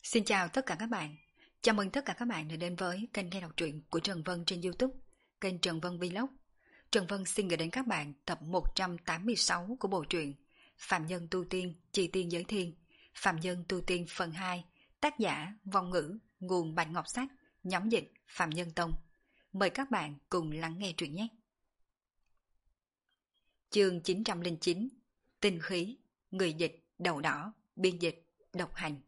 Xin chào tất cả các bạn. Chào mừng tất cả các bạn đã đến với kênh nghe đọc truyện của Trần Vân trên YouTube, kênh Trần Vân Vlog. Trần Vân xin gửi đến các bạn tập 186 của bộ truyện Phạm Nhân Tu Tiên, Trì Tiên Giới Thiên, Phạm Nhân Tu Tiên phần 2, tác giả Vong Ngữ, nguồn Bạch Ngọc Sách, nhóm dịch Phạm Nhân Tông. Mời các bạn cùng lắng nghe truyện nhé. Chương 909, Tinh Khí, người dịch Đầu Đỏ, biên dịch Độc Hành.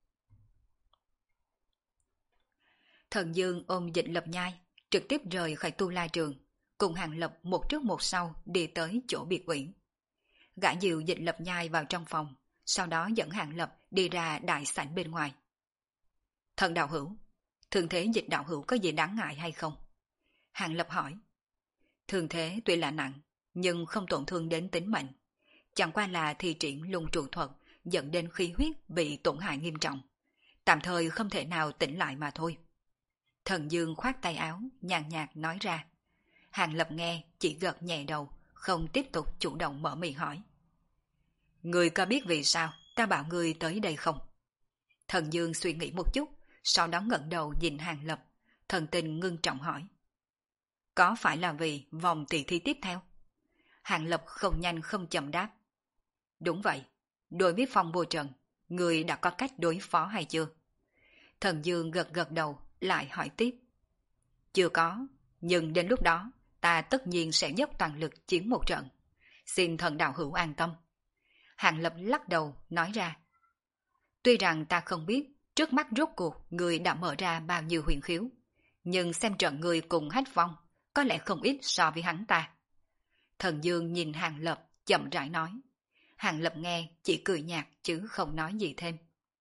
Thần Dương ôm Dịch Lập Nhai, trực tiếp rời khỏi Tu La Trường, cùng Hàng Lập một trước một sau đi tới chỗ biệt uyển. Gã dìu Dịch Lập Nhai vào trong phòng, sau đó dẫn Hàng Lập đi ra đại sảnh bên ngoài. Thần đạo hữu, thương thế Dịch đạo hữu có gì đáng ngại hay không? Hàng Lập hỏi. Thương thế tuy là nặng, nhưng không tổn thương đến tính mệnh. Chẳng qua là thi triển lung trụ thuật dẫn đến khí huyết bị tổn hại nghiêm trọng. Tạm thời không thể nào tỉnh lại mà thôi. Thần Dương khoát tay áo, nhàn nhạt nói ra. Hàng Lập nghe chỉ gật nhẹ đầu, không tiếp tục chủ động mở miệng hỏi. Người có biết vì sao ta bảo người tới đây không? Thần Dương suy nghĩ một chút, sau đó ngẩng đầu nhìn Hàng Lập, thần tình ngưng trọng hỏi. Có phải là vì vòng tỷ thi tiếp theo? Hàng Lập không nhanh không chậm đáp. Đúng vậy, đối với Phong Vô Trần, người đã có cách đối phó hay chưa? Thần Dương gật gật đầu, lại hỏi tiếp. Chưa có, nhưng đến lúc đó, ta tất nhiên sẽ dốc toàn lực chiến một trận. Xin thần đạo hữu an tâm. Hàng Lập lắc đầu, nói ra. Tuy rằng ta không biết, trước mắt rốt cuộc người đã mở ra bao nhiêu huyền khiếu, nhưng xem trận người cùng Hách Phong, có lẽ không ít so với hắn ta. Thần Dương nhìn Hàng Lập, chậm rãi nói. Hàng Lập nghe, chỉ cười nhạt chứ không nói gì thêm.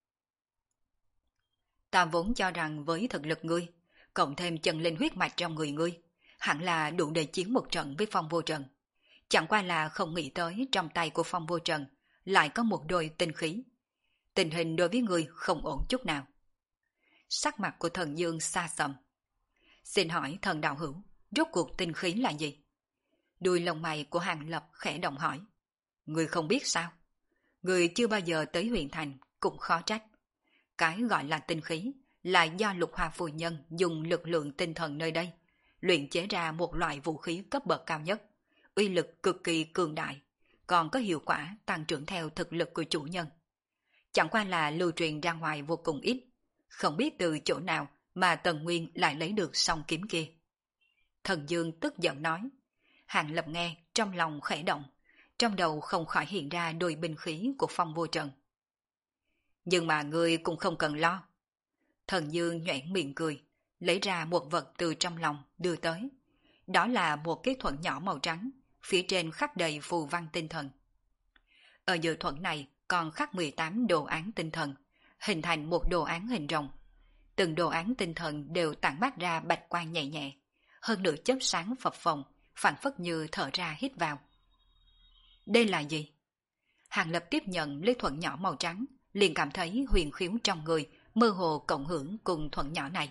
Ta vốn cho rằng với thực lực ngươi, cộng thêm chân linh huyết mạch trong người ngươi, hẳn là đủ để chiến một trận với Phong Vô Trần. Chẳng qua là không nghĩ tới trong tay của Phong Vô Trần lại có một đôi tinh khí. Tình hình đối với ngươi không ổn chút nào. Sắc mặt của Thần Dương xa sầm. Xin hỏi thần đạo hữu, rốt cuộc tinh khí là gì? Đuôi lông mày của Hàng Lập khẽ động hỏi. Ngươi không biết sao? Ngươi chưa bao giờ tới huyện thành, cũng khó trách. Cái gọi là tinh khí là do Lục Hoa Phù Nhân dùng lực lượng tinh thần nơi đây, luyện chế ra một loại vũ khí cấp bậc cao nhất, uy lực cực kỳ cường đại, còn có hiệu quả tăng trưởng theo thực lực của chủ nhân. Chẳng qua là lưu truyền ra ngoài vô cùng ít, không biết từ chỗ nào mà Tần Nguyên lại lấy được song kiếm kia. Thần Dương tức giận nói. Hàng Lập nghe, trong lòng khẽ động, trong đầu không khỏi hiện ra đôi binh khí của Phong Vô Trần. Nhưng mà ngươi cũng không cần lo. Thần Dương nhoẻn miệng cười, lấy ra một vật từ trong lòng đưa tới. Đó là một cái thuẫn nhỏ màu trắng, phía trên khắc đầy phù văn tinh thần. Ở giữa thuẫn này còn khắc 18 đồ án tinh thần, hình thành một đồ án hình rồng. Từng đồ án tinh thần đều tản mát ra bạch quang nhẹ nhẹ, hơn nữa chớp sáng phập phồng, phảng phất như thở ra hít vào. Đây là gì? Hàng Lập tiếp nhận lấy thuẫn nhỏ màu trắng, liền cảm thấy huyền khiếu trong người mơ hồ cộng hưởng cùng thuẫn nhỏ này.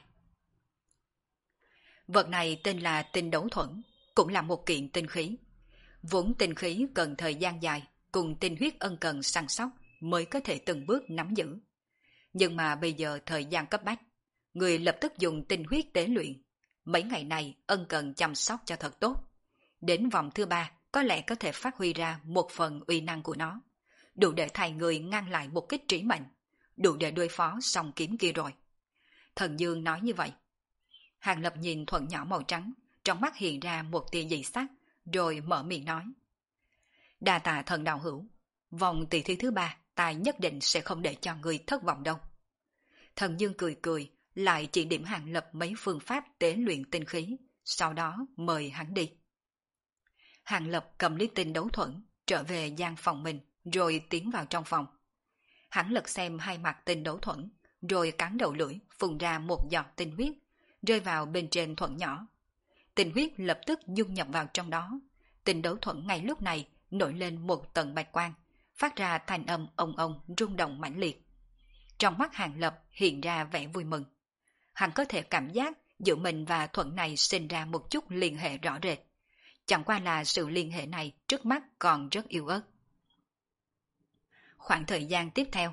Vật này tên là tinh đấu thuẫn, cũng là một kiện tinh khí. Vốn tinh khí cần thời gian dài, cùng tinh huyết ân cần săn sóc mới có thể từng bước nắm giữ. Nhưng mà bây giờ thời gian cấp bách, người lập tức dùng tinh huyết tế luyện. Mấy ngày này ân cần chăm sóc cho thật tốt. Đến vòng thứ 3 có lẽ có thể phát huy ra một phần uy năng của nó, đủ để thay người ngăn lại một kích trí mệnh, đủ để đối phó song kiếm kia rồi. Thần Dương nói như vậy. Hàng Lập nhìn thuẫn nhỏ màu trắng, trong mắt hiện ra một tia dị sắc, rồi mở miệng nói. Đa tạ thần đạo hữu, vòng tỷ thí thứ 3 ta nhất định sẽ không để cho người thất vọng đâu. Thần Dương cười cười, lại chỉ điểm Hàng Lập mấy phương pháp tế luyện tinh khí, sau đó mời hắn đi. Hàng Lập cầm lý tinh đấu thuẫn, trở về gian phòng mình, rồi tiến vào trong phòng. Hắn lật xem hai mặt tinh đấu thuẫn, rồi cắn đầu lưỡi phun ra một giọt tinh huyết, rơi vào bên trên thuẫn nhỏ. Tinh huyết lập tức dung nhập vào trong đó. Tinh đấu thuẫn ngay lúc này nổi lên một tầng bạch quang, phát ra thanh âm ông ông rung động mãnh liệt. Trong mắt Hàng Lập hiện ra vẻ vui mừng. Hắn có thể cảm giác giữa mình và thuẫn này sinh ra một chút liên hệ rõ rệt. Chẳng qua là sự liên hệ này trước mắt còn rất yếu ớt. Khoảng thời gian tiếp theo,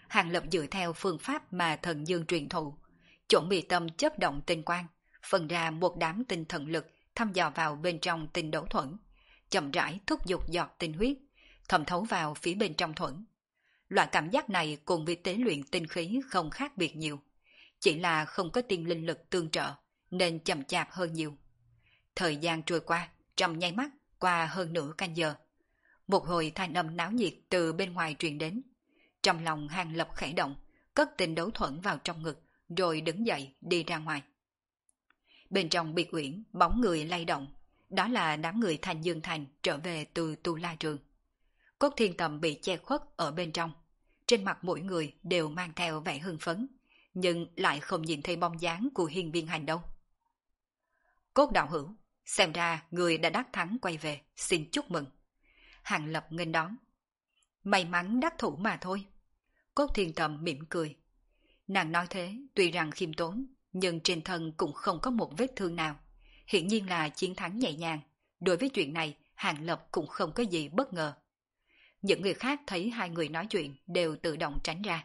Hàng Lập dựa theo phương pháp mà thần dương truyền thụ, chỗ mi tâm chớp động tinh quang, phân ra một đám tinh thần lực thăm dò vào bên trong tinh đấu thuẫn, chậm rãi thúc giục giọt tinh huyết, thẩm thấu vào phía bên trong thuẫn. Loại cảm giác này cùng với tế luyện tinh khí không khác biệt nhiều, chỉ là không có tiên linh lực tương trợ, nên chậm chạp hơn nhiều. Thời gian trôi qua, trong nháy mắt, qua hơn nửa canh giờ. Một hồi thanh âm náo nhiệt từ bên ngoài truyền đến. Trong lòng Hàng Lập khẽ động, cất tinh đấu thuẫn vào trong ngực, rồi đứng dậy đi ra ngoài. Bên trong biệt uyển, bóng người lay động, đó là đám người Thanh Dương Thành trở về từ Tu La Trường. Cốt Thiên Tầm bị che khuất ở bên trong, trên mặt mỗi người đều mang theo vẻ hưng phấn, nhưng lại không nhìn thấy bóng dáng của Hiên Viên Hành đâu. Cốt đạo hữu, xem ra người đã đắc thắng quay về, xin chúc mừng. Hàng Lập nghênh đón. May mắn đắc thủ mà thôi. Cốt Thiên Tầm mỉm cười. Nàng nói thế, tuy rằng khiêm tốn, nhưng trên thân cũng không có một vết thương nào. Hiển nhiên là chiến thắng nhẹ nhàng. Đối với chuyện này, Hàng Lập cũng không có gì bất ngờ. Những người khác thấy hai người nói chuyện đều tự động tránh ra.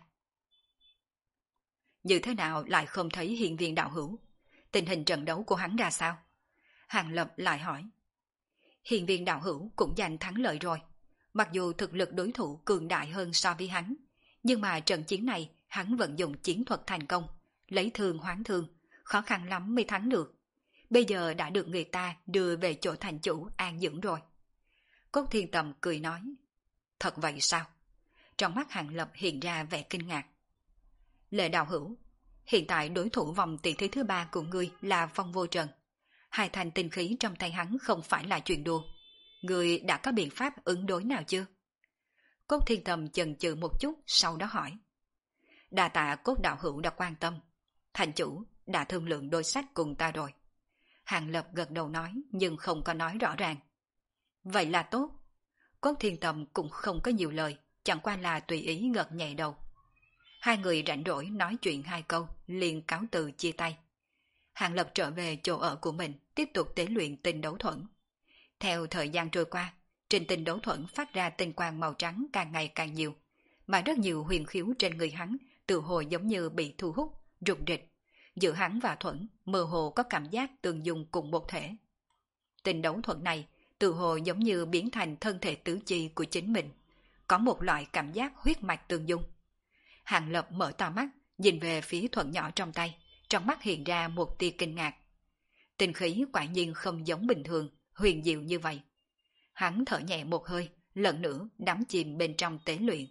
Như thế nào lại không thấy Hiên Viên đạo hữu? Tình hình trận đấu của hắn ra sao? Hàng Lập lại hỏi. Hiên Viên đạo hữu cũng giành thắng lợi rồi. Mặc dù thực lực đối thủ cường đại hơn so với hắn, nhưng mà trận chiến này hắn vẫn dùng chiến thuật thành công, lấy thương hoán thương, khó khăn lắm mới thắng được. Bây giờ đã được người ta đưa về chỗ thành chủ an dưỡng rồi. Cốt Thiên Tầm cười nói. Thật vậy sao? Trong mắt Hàng Lập hiện ra vẻ kinh ngạc. Lệ đạo hữu, hiện tại đối thủ vòng tỷ thí thứ 3 của ngươi là Phong Vô Trần. Hai thành tinh khí trong tay hắn không phải là chuyện đùa. Ngươi đã có biện pháp ứng đối nào chưa? Cốt Thiên Tầm chần chừ một chút, sau đó hỏi. Đa tạ Cốt đạo hữu đã quan tâm. Thành chủ đã thương lượng đối sách cùng ta rồi. Hàng Lập gật đầu nói, nhưng không có nói rõ ràng. Vậy là tốt. Cốt Thiên Tầm cũng không có nhiều lời, chẳng qua là tùy ý gật nhẹ đầu. Hai người rảnh rỗi nói chuyện hai câu, liền cáo từ chia tay. Hàng Lập trở về chỗ ở của mình, tiếp tục tế luyện tinh đấu thuẫn. Theo thời gian trôi qua, trên tinh đấu thuẫn phát ra tinh quang màu trắng càng ngày càng nhiều, mà rất nhiều huyền khiếu trên người hắn tự hồ giống như bị thu hút, rụng rịch. Giữa hắn và thuẫn mơ hồ có cảm giác tương dung cùng một thể. Tinh đấu thuẫn này tự hồ giống như biến thành thân thể tứ chi của chính mình, có một loại cảm giác huyết mạch tương dung. Hàng Lập mở to mắt, nhìn về phía thuẫn nhỏ trong tay, trong mắt hiện ra một tia kinh ngạc. Tinh khí quả nhiên không giống bình thường, huyền diệu như vậy. Hắn thở nhẹ một hơi, lần nữa đắm chìm bên trong tế luyện.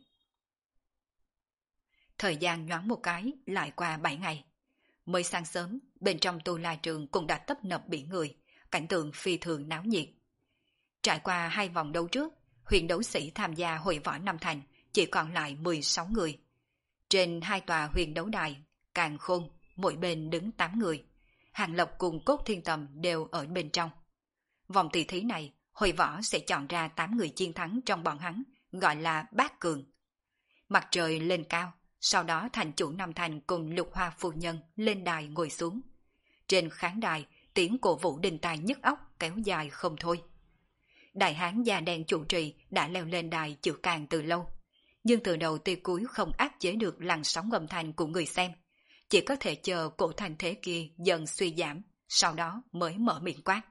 Thời gian nhoáng một cái, lại qua 7 ngày. Mới sáng sớm, bên trong Tu La Trường cũng đã tấp nập biển người, cảnh tượng phi thường náo nhiệt. Trải qua 2 vòng đấu trước, huyền đấu sĩ tham gia hội võ Nam Thành chỉ còn lại 16 người. Trên 2 tòa huyền đấu đài, Càn Khôn, mỗi bên đứng 8 người. Hàng Lập cùng Cốt Thiên Tầm đều ở bên trong. Vòng tỷ thí này, hội võ sẽ chọn ra 8 người chiến thắng trong bọn hắn, gọi là bát cường. Mặt trời lên cao, sau đó thành chủ Nam Thành cùng Lục Hoa phu nhân lên đài ngồi xuống. Trên khán đài, tiếng cổ vũ đình tài nhức óc kéo dài không thôi. Đại hán da đen chủ trì đã leo lên đài chữ càng từ lâu, nhưng từ đầu tới cuối không áp chế được làn sóng âm thanh của người xem, chỉ có thể chờ cổ thành thế kia dần suy giảm, sau đó mới mở miệng quát.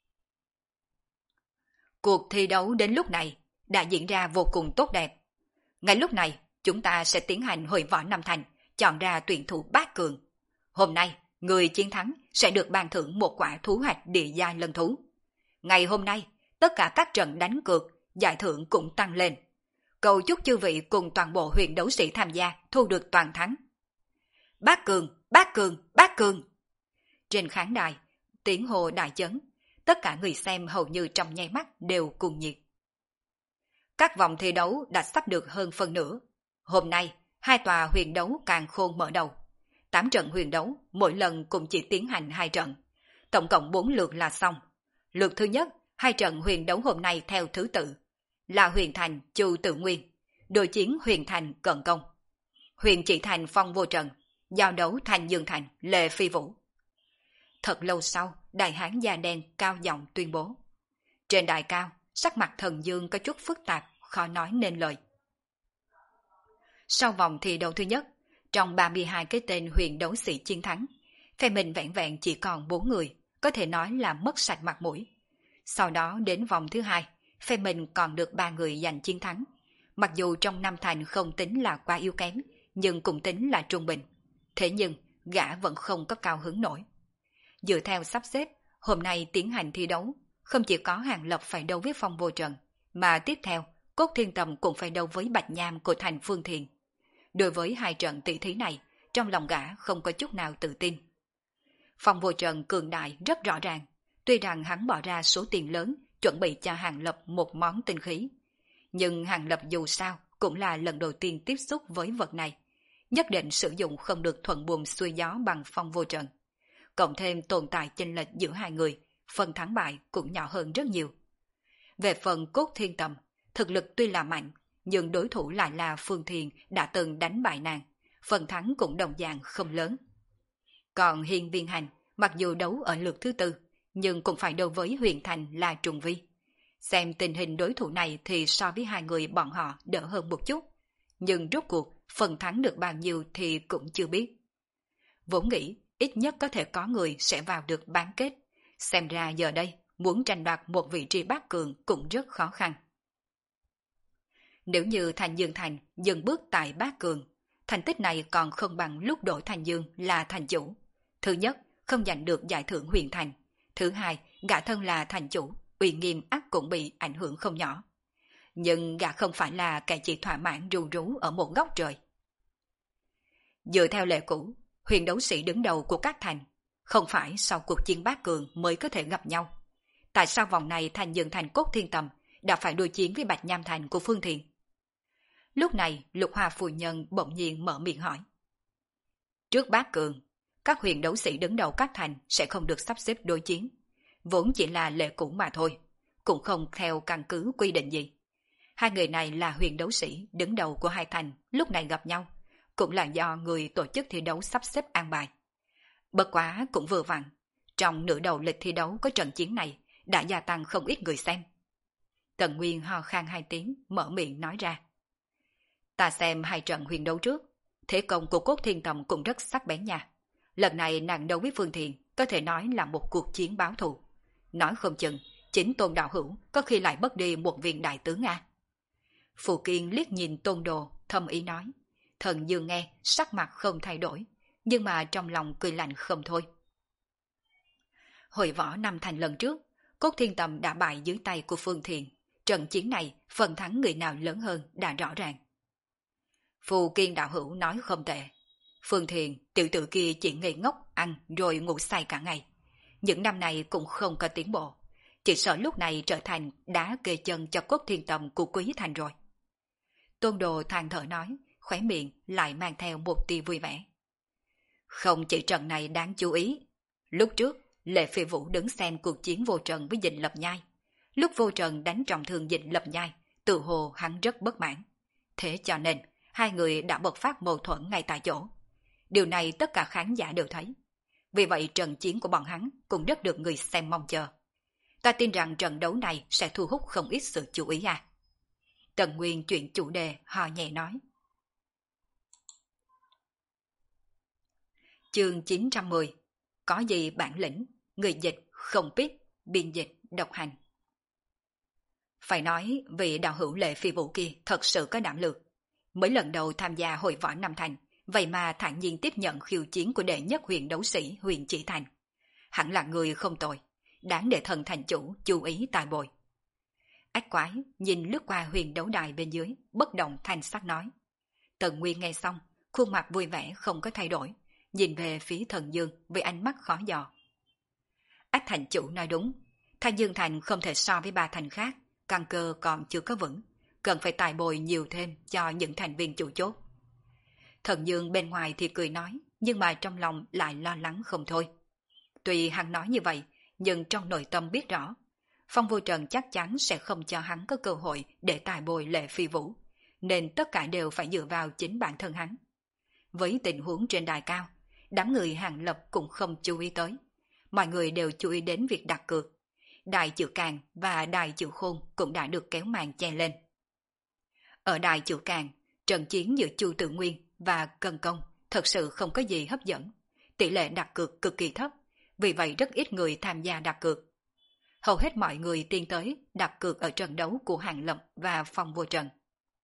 Cuộc thi đấu đến lúc này đã diễn ra vô cùng tốt đẹp. Ngay lúc này, chúng ta sẽ tiến hành hội võ Nam Thành, chọn ra tuyển thủ bát cường. Hôm nay, người chiến thắng sẽ được ban thưởng một quả thú hạch địa giai lân thú. Ngày hôm nay, tất cả các trận đánh cược, giải thưởng cũng tăng lên. Cầu chúc chư vị cùng toàn bộ huyền đấu sĩ tham gia thu được toàn thắng. Bát cường, bát cường, bát cường. Trên khán đài, tiếng hô đại chấn, tất cả người xem hầu như trong nháy mắt đều cùng nhiệt. Các vòng thi đấu đã sắp được hơn phân nửa. Hôm nay, 2 tòa huyền đấu Càn Khôn mở đầu. 8 trận huyền đấu, mỗi lần cũng chỉ tiến hành 2 trận. Tổng cộng 4 lượt là xong. Lượt thứ nhất, 2 trận huyền đấu hôm nay theo thứ tự là Huyền Thành Chu Tự Nguyên, đối chiến Huyền Thành Cận Công. Huyền Chỉ Thành Phong Vô Trần, giao đấu Thanh Dương Thành Lệ Phi Vũ. Thật lâu sau, đại hán da đen cao giọng tuyên bố. Trên đài cao, sắc mặt Thần Dương có chút phức tạp, khó nói nên lời. Sau vòng thi đấu thứ nhất, trong 32 cái tên huyền đấu sĩ chiến thắng, phe mình vẹn vẹn chỉ còn 4 người, có thể nói là mất sạch mặt mũi. Sau đó đến vòng thứ hai, phe mình còn được 3 người giành chiến thắng. Mặc dù trong năm thành không tính là quá yếu kém, nhưng cũng tính là trung bình. Thế nhưng, gã vẫn không có cao hứng nổi. Dựa theo sắp xếp, hôm nay tiến hành thi đấu, không chỉ có Hàng Lập phải đấu với Phong Vô Trần, mà tiếp theo, Cốt Thiên Tầm cũng phải đấu với Bạch Nham của thành Phương Thiền. Đối với hai trận tỷ thí này, trong lòng gã không có chút nào tự tin. Phong Vô Trần cường đại rất rõ ràng, tuy rằng hắn bỏ ra số tiền lớn chuẩn bị cho Hàng Lập một món tinh khí. Nhưng Hàng Lập dù sao cũng là lần đầu tiên tiếp xúc với vật này, nhất định sử dụng không được thuận buồm xuôi gió bằng Phong Vô Trần. Cộng thêm tồn tại chênh lệch giữa hai người, phần thắng bại cũng nhỏ hơn rất nhiều. Về phần Cốt Thiên Tầm, thực lực tuy là mạnh, nhưng đối thủ lại là Phương Thiền đã từng đánh bại nàng, phần thắng cũng đồng dạng không lớn. Còn Hiên Viên Hành, mặc dù đấu ở lượt thứ tư, nhưng cũng phải đấu với Huyền Thành là Trùng Vi. Xem tình hình đối thủ này thì so với hai người bọn họ đỡ hơn một chút, nhưng rốt cuộc phần thắng được bao nhiêu thì cũng chưa biết. Vốn nghĩ ít nhất có thể có người sẽ vào được bán kết, xem ra giờ đây muốn tranh đoạt một vị trí bát cường cũng rất khó khăn. Nếu như Thành Dương Thành dừng bước tại bát cường, thành tích này còn không bằng lúc đổi Thành Dương là thành chủ. Thứ nhất, không giành được giải thưởng Huyền Thành. Thứ hai, gã thân là thành chủ, uy nghiêm ắt cũng bị ảnh hưởng không nhỏ. Nhưng gã không phải là kẻ chỉ thỏa mãn ru rú ở một góc trời. Dựa theo lệ cũ, huyền đấu sĩ đứng đầu của các thành, không phải sau cuộc chiến bát cường mới có thể gặp nhau. Tại sao vòng này Thành Dương Thành Cốt Thiên Tầm đã phải đối chiến với Bạch Nham Thành của Phương Thiền? Lúc này Lục Hoa phu nhân bỗng nhiên mở miệng hỏi. Trước bát cường, các huyền đấu sĩ đứng đầu các thành sẽ không được sắp xếp đối chiến. Vốn chỉ là lệ cũ mà thôi, cũng không theo căn cứ quy định gì. Hai người này là huyền đấu sĩ đứng đầu của hai thành, lúc này gặp nhau, cũng là do người tổ chức thi đấu sắp xếp an bài. Bất quá cũng vừa vặn, trong nửa đầu lịch thi đấu có trận chiến này đã gia tăng không ít người xem. Tần Nguyên ho khan hai tiếng, mở miệng nói ra. Ta xem hai trận huyền đấu trước, thế công của Cốt Thiên Tầm cũng rất sắc bén nha. Lần này nàng đấu với Phương Thiền có thể nói là một cuộc chiến báo thù. Nói không chừng, chính Tôn Đạo Hữu có khi lại mất đi một viên đại tướng a. Phù Kiên liếc nhìn Tôn Đồ, thâm ý nói. Thần Dương nghe, sắc mặt không thay đổi, nhưng mà trong lòng cười lạnh không thôi. Hội võ năm thành lần trước, Cốt Thiên Tầm đã bại dưới tay của Phương Thiền. Trận chiến này, phần thắng người nào lớn hơn đã rõ ràng. Phù Kiên Đạo Hữu nói không tệ. Phương Thiền, tiểu tử kia chỉ ngây ngốc, ăn rồi ngủ say cả ngày. Những năm này cũng không có tiến bộ. Chỉ sợ lúc này trở thành đá kê chân cho Cốt Thiên Tầm của Quý Thành rồi. Tôn Đồ than thở nói, khóe miệng lại mang theo một tia vui vẻ. Không chỉ trận này đáng chú ý. Lúc trước, Lệ Phi Vũ đứng xem cuộc chiến Vô Trần với Dịnh Lập Nhai. Lúc Vô Trần đánh trọng thương Dịnh Lập Nhai, tự hồ hắn rất bất mãn. Thế cho nên, hai người đã bộc phát mâu thuẫn ngay tại chỗ. Điều này tất cả khán giả đều thấy. Vì vậy trận chiến của bọn hắn cũng rất được người xem mong chờ. Ta tin rằng trận đấu này sẽ thu hút không ít sự chú ý à. Tần Nguyên chuyển chủ đề hò nhẹ nói. Chương 910. Có gì bản lĩnh, người dịch không biết, biên dịch độc hành. Phải nói vị đạo hữu Lệ Phi Vũ kia thật sự có đảm lược. Mới lần đầu tham gia hội võ năm thành, vậy mà thản nhiên tiếp nhận khiêu chiến của đệ nhất huyền đấu sĩ Huyền Chỉ Thành. Hẳn là người không tồi, đáng để thần thành chủ chú ý tài bồi. Ách Quái nhìn lướt qua huyền đấu đài bên dưới, bất động thanh sắc nói. Tần Nguyên nghe xong, khuôn mặt vui vẻ không có thay đổi, nhìn về phía Thần Dương với ánh mắt khó dò. Ách thành chủ nói đúng, Thanh Dương Thành không thể so với ba thành khác, căn cơ còn chưa có vững, cần phải tài bồi nhiều thêm cho những thành viên chủ chốt. Thần Dương bên ngoài thì cười nói, nhưng mà trong lòng lại lo lắng không thôi. Tuy hắn nói như vậy, nhưng trong nội tâm biết rõ, Phong Vô Trần chắc chắn sẽ không cho hắn có cơ hội để tài bồi Lệ Phi Vũ, nên tất cả đều phải dựa vào chính bản thân hắn. Với tình huống trên đài cao, đám người Hàng Lập cũng không chú ý tới. Mọi người đều chú ý đến việc đặt cược. Đài chữ Càng và đài chữ Khôn cũng đã được kéo màn che lên. Ở đài chữ Càng, trận chiến giữa Chu Tự Nguyên và Cân Công thật sự không có gì hấp dẫn. Tỷ lệ đặt cược cực kỳ thấp, vì vậy rất ít người tham gia đặt cược. Hầu hết mọi người tiến tới đặt cược ở trận đấu của Hàng Lập và Phong Vô Trần.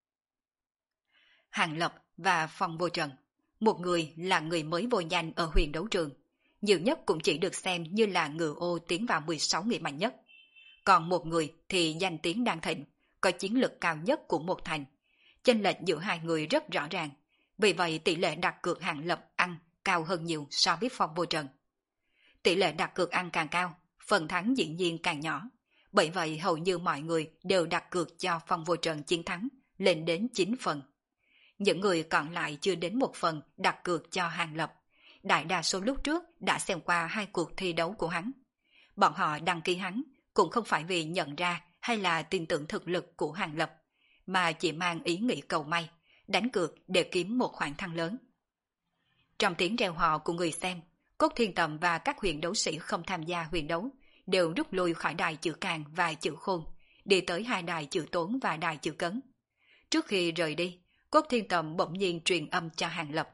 Hàng Lập và Phong Vô Trần, một người là người mới vô danh ở huyền đấu trường, nhiều nhất cũng chỉ được xem như là ngựa ô tiến vào 16 người mạnh nhất. Còn một người thì danh tiếng đang thịnh, có chiến lực cao nhất của một thành. Chênh lệch giữa hai người rất rõ ràng, vì vậy tỷ lệ đặt cược Hàng Lập ăn cao hơn nhiều so với Phong Vô Trần. Tỷ lệ đặt cược ăn càng cao, phần thắng dĩ nhiên càng nhỏ, bởi vậy hầu như mọi người đều đặt cược cho Phong Vô Trần chiến thắng, lên đến 9 phần. Những người còn lại chưa đến 1 phần đặt cược cho Hàng Lập. Đại đa số lúc trước đã xem qua 2 cuộc thi đấu của hắn. Bọn họ đăng ký hắn cũng không phải vì nhận ra hay là tin tưởng thực lực của Hàng Lập, mà chỉ mang ý nghĩ cầu may, đánh cược để kiếm một khoản thăng lớn. Trong tiếng reo hò của người xem, Cốt Thiên Tầm và các huyền đấu sĩ không tham gia huyền đấu đều rút lui khỏi đài chữ Càng và chữ Khôn, đi tới 2 đài chữ Tốn và đài chữ Cấn. Trước khi rời đi, Cốt Thiên Tầm bỗng nhiên truyền âm cho Hàng Lập.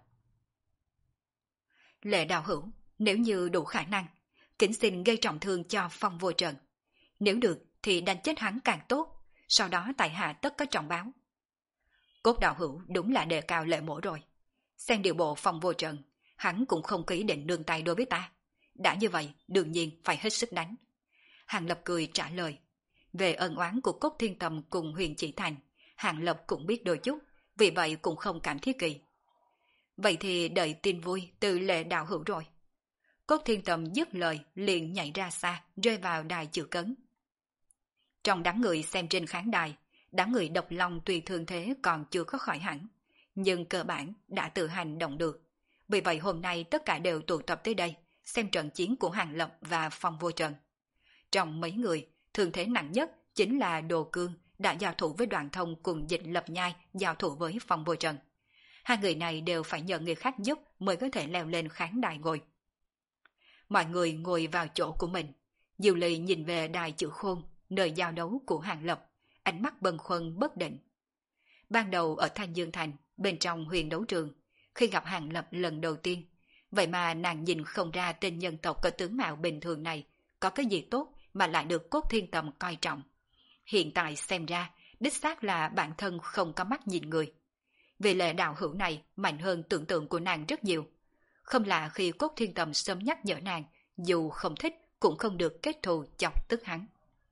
Lệ đạo hữu, nếu như đủ khả năng, kính xin gây trọng thương cho Phong Vô Trần. Nếu được thì đánh chết hắn càng tốt, sau đó tại hạ tất có trọng báo. Cốt đạo hữu đúng là đề cao lệ mổ rồi. Xem điều bộ Phong Vô Trần, hắn cũng không có ý định nương tay đối với ta. Đã như vậy, đương nhiên phải hết sức đánh. Hàng Lập cười trả lời. Về ân oán của Cốt Thiên Tầm cùng Huyền Chỉ Thành, Hàng Lập cũng biết đôi chút, vì vậy cũng không cảm thấy kỳ. Vậy thì đợi tin vui từ Lệ đạo hữu rồi. Cốt Thiên Tầm dứt lời liền nhảy ra xa, rơi vào đài chữ Cấn. Trong đám người xem trên khán đài, đám người Độc Long tuy thương thế còn chưa có khỏi hẳn, nhưng cơ bản đã tự hành động được. Vì vậy hôm nay tất cả đều tụ tập tới đây, xem trận chiến của Hàng Lập và Phong Vô Trần. Trong mấy người, thương thế nặng nhất chính là Đồ Cương đã giao thủ với Đoàn Thông cùng Dịch Lập Nhai giao thủ với Phong Vô Trần. Hai người này đều phải nhờ người khác giúp mới có thể leo lên khán đài ngồi. Mọi người ngồi vào chỗ của mình. Diệu Ly nhìn về đài chữ Khôn, nơi giao đấu của Hàng Lập, ánh mắt bâng khuâng bất định. Ban đầu ở Thanh Dương Thành, bên trong huyền đấu trường, khi gặp Hàng Lập lần đầu tiên, vậy mà nàng nhìn không ra tên nhân tộc có tướng mạo bình thường này có cái gì tốt mà lại được Cốt Thiên Tầm coi trọng. Hiện tại xem ra, đích xác là bản thân không có mắt nhìn người. Vì lệ đạo hữu này mạnh hơn tưởng tượng của nàng rất nhiều. Không là khi Cốt Thiên Tầm sớm nhắc nhở nàng, dù không thích cũng không được kết thù chọc tức hắn.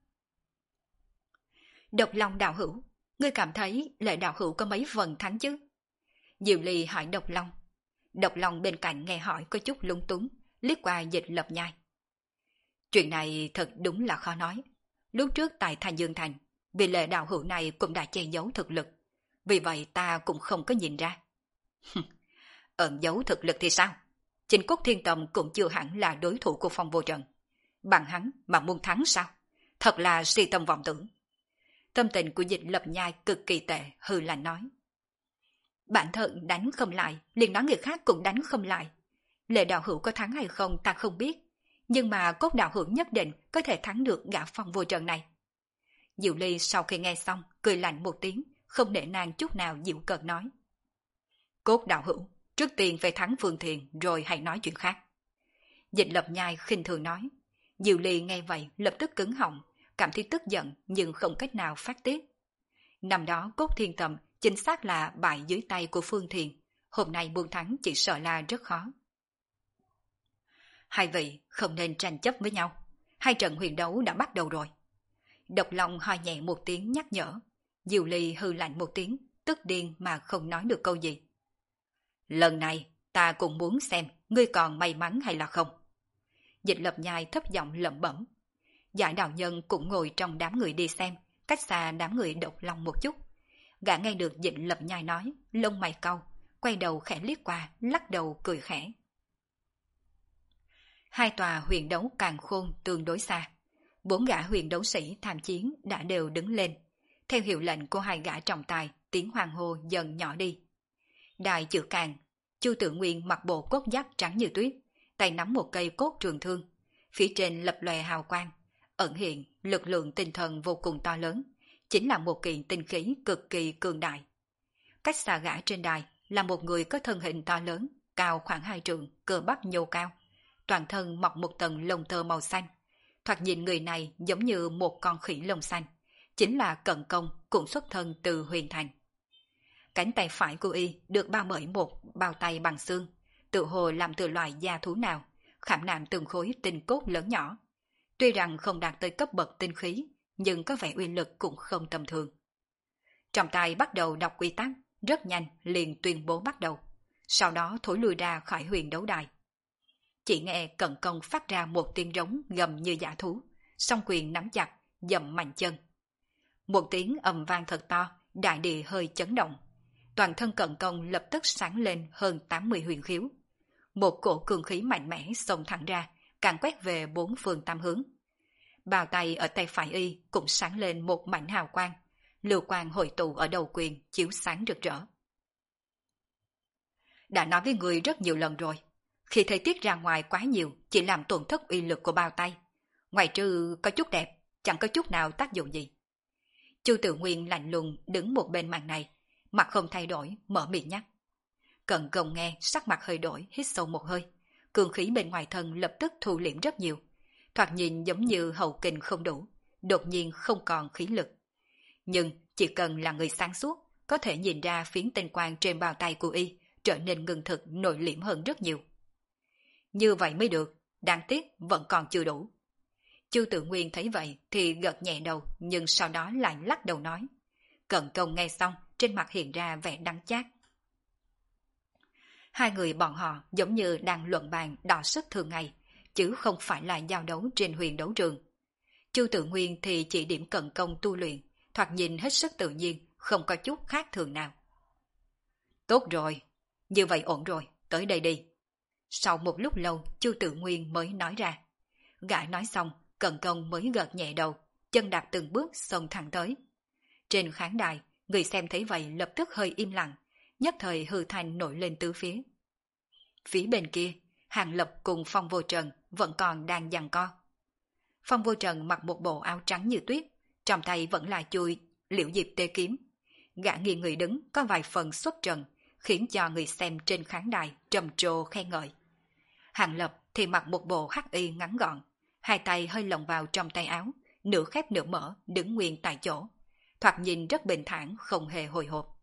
Độc Long đạo hữu, ngươi cảm thấy lệ đạo hữu có mấy phần thắng chứ? Diệu Ly hỏi Độc Long. Độc Long bên cạnh nghe hỏi có chút lung túng, liếc qua Dịch Lập Nhai. Chuyện này thật đúng là khó nói. Lúc trước tại Thanh Dương Thành, vì lệ đạo hữu này cũng đã che giấu thực lực. Vì vậy ta cũng không có nhìn ra. Ẩn giấu thực lực thì sao? Chính Cốt Thiên Tầm cũng chưa hẳn là đối thủ của Phong Vô Trần. Bằng hắn mà muốn thắng sao? Thật là si tâm vọng tưởng. Tâm tình của Dịch Lập Nhai cực kỳ tệ, hư lạnh nói. Bản thân đánh không lại, liền nói người khác cũng đánh không lại. Lệ đạo hữu có thắng hay không ta không biết. Nhưng mà Cốt đạo hữu nhất định có thể thắng được gã Phong Vô Trần này. Diệu Ly sau khi nghe xong, cười lạnh một tiếng, không để nàng chút nào dịu cợt nói. Cốt đạo hữu, trước tiên phải thắng Phương Thiền rồi hãy nói chuyện khác. Dịch Lập Nhai khinh thường nói. Diệu Ly nghe vậy lập tức cứng họng, cảm thấy tức giận nhưng không cách nào phát tiết. Năm đó Cốt Thiên Tầm chính xác là bại dưới tay của Phương Thiền, hôm nay buông thắng chỉ sợ là rất khó. Hai vị không nên tranh chấp với nhau, 2 trận huyền đấu đã bắt đầu rồi. Độc Long ho nhẹ một tiếng nhắc nhở. Diệu Ly hư lạnh một tiếng, tức điên mà không nói được câu gì. Lần này ta cũng muốn xem ngươi còn may mắn hay là không. Dịch Lập Nhai thấp giọng lẩm bẩm. Giải đạo nhân cũng ngồi trong đám người đi xem, cách xa đám người Độc Long một chút. Gã nghe được Dịch Lập Nhai nói, lông mày cau, quay đầu khẽ liếc qua, lắc đầu cười khẽ. 2 tòa huyền đấu Càn Khôn tương đối xa. 4 gã huyền đấu sĩ tham chiến đã đều đứng lên. Theo hiệu lệnh của 2 gã trọng tài, tiếng hoàng hô dần nhỏ đi. Đài chữ Càng, Chu Tự Nguyên mặc bộ cốt giáp trắng như tuyết, tay nắm một cây cốt trường thương. Phía trên lập lòe hào quang, ẩn hiện lực lượng tinh thần vô cùng to lớn, chính là một kiện tinh khí cực kỳ cường đại. Cách xa gã trên đài là một người có thân hình to lớn, cao khoảng 2 trượng, cơ bắp nhô cao. Toàn thân mọc một tầng lông tơ màu xanh. Thoạt nhìn người này giống như một con khỉ lông xanh. Chính là Cận Công, cũng xuất thân từ Huyền Thành. Cánh tay phải của y được bao bởi một bao tay bằng xương, tự hồ làm từ loại da thú nào, khảm nạm từng khối tinh cốt lớn nhỏ. Tuy rằng không đạt tới cấp bậc tinh khí, nhưng có vẻ uy lực cũng không tầm thường. Trọng tài bắt đầu đọc quy tắc, rất nhanh liền tuyên bố bắt đầu. Sau đó thối lui ra khỏi huyền đấu đài. Chỉ nghe Cận Công phát ra một tiếng rống gầm như dã thú, song quyền nắm chặt, dậm mạnh chân. Một tiếng ầm vang thật to, đại địa hơi chấn động. Toàn thân Cận Công lập tức sáng lên hơn 80 huyền khiếu. Một cổ cường khí mạnh mẽ xông thẳng ra, càn quét về bốn phương tám hướng. Bào tay ở tay phải y cũng sáng lên một mảnh hào quang, lưu quang hội tụ ở đầu quyền chiếu sáng rực rỡ. Đã nói với người rất nhiều lần rồi, khi thời tiết ra ngoài quá nhiều chỉ làm tổn thất uy lực của bao tay. Ngoài trừ có chút đẹp, chẳng có chút nào tác dụng gì. Chu Tự Nguyên lạnh lùng đứng một bên màn này, mặt không thay đổi, mở miệng nhắc. Cận Công nghe sắc mặt hơi đổi, hít sâu một hơi. Cường khí bên ngoài thân lập tức thu liễm rất nhiều. Thoạt nhìn giống như hậu kình không đủ, đột nhiên không còn khí lực. Nhưng chỉ cần là người sáng suốt, có thể nhìn ra phiến tinh quang trên bao tay của y trở nên ngưng thực nội liễm hơn rất nhiều. Như vậy mới được, đáng tiếc vẫn còn chưa đủ. Chu Tự Nguyên thấy vậy thì gật nhẹ đầu, nhưng sau đó lại lắc đầu nói. Cận Công nghe xong, trên mặt hiện ra vẻ đắng chát. Hai người bọn họ giống như đang luận bàn đọ sức thường ngày, chứ không phải là giao đấu trên huyền đấu trường. Chu Tự Nguyên thì chỉ điểm Cận Công tu luyện, thoạt nhìn hết sức tự nhiên, không có chút khác thường nào. Tốt rồi, như vậy ổn rồi, tới đây đi. Sau một lúc lâu, Chu Tự Nguyên mới nói ra. Gã nói xong, Cận Công mới gật nhẹ đầu, chân đạp từng bước xông thẳng tới. Trên khán đài, người xem thấy vậy lập tức hơi im lặng, nhất thời hư thanh nổi lên tứ phía. Phía bên kia, Hàng Lập cùng Phong Vô Trần vẫn còn đang giằng co. Phong Vô Trần mặc một bộ áo trắng như tuyết, trong tay vẫn là chuôi liễu diệp tê kiếm. Gã nghiêng người đứng có vài phần xuất trần, khiến cho người xem trên khán đài trầm trồ khen ngợi. Hàng Lập thì mặc một bộ hắc y ngắn gọn, hai tay hơi lồng vào trong tay áo, nửa khép nửa mở, đứng nguyên tại chỗ. Thoạt nhìn rất bình thản, không hề hồi hộp.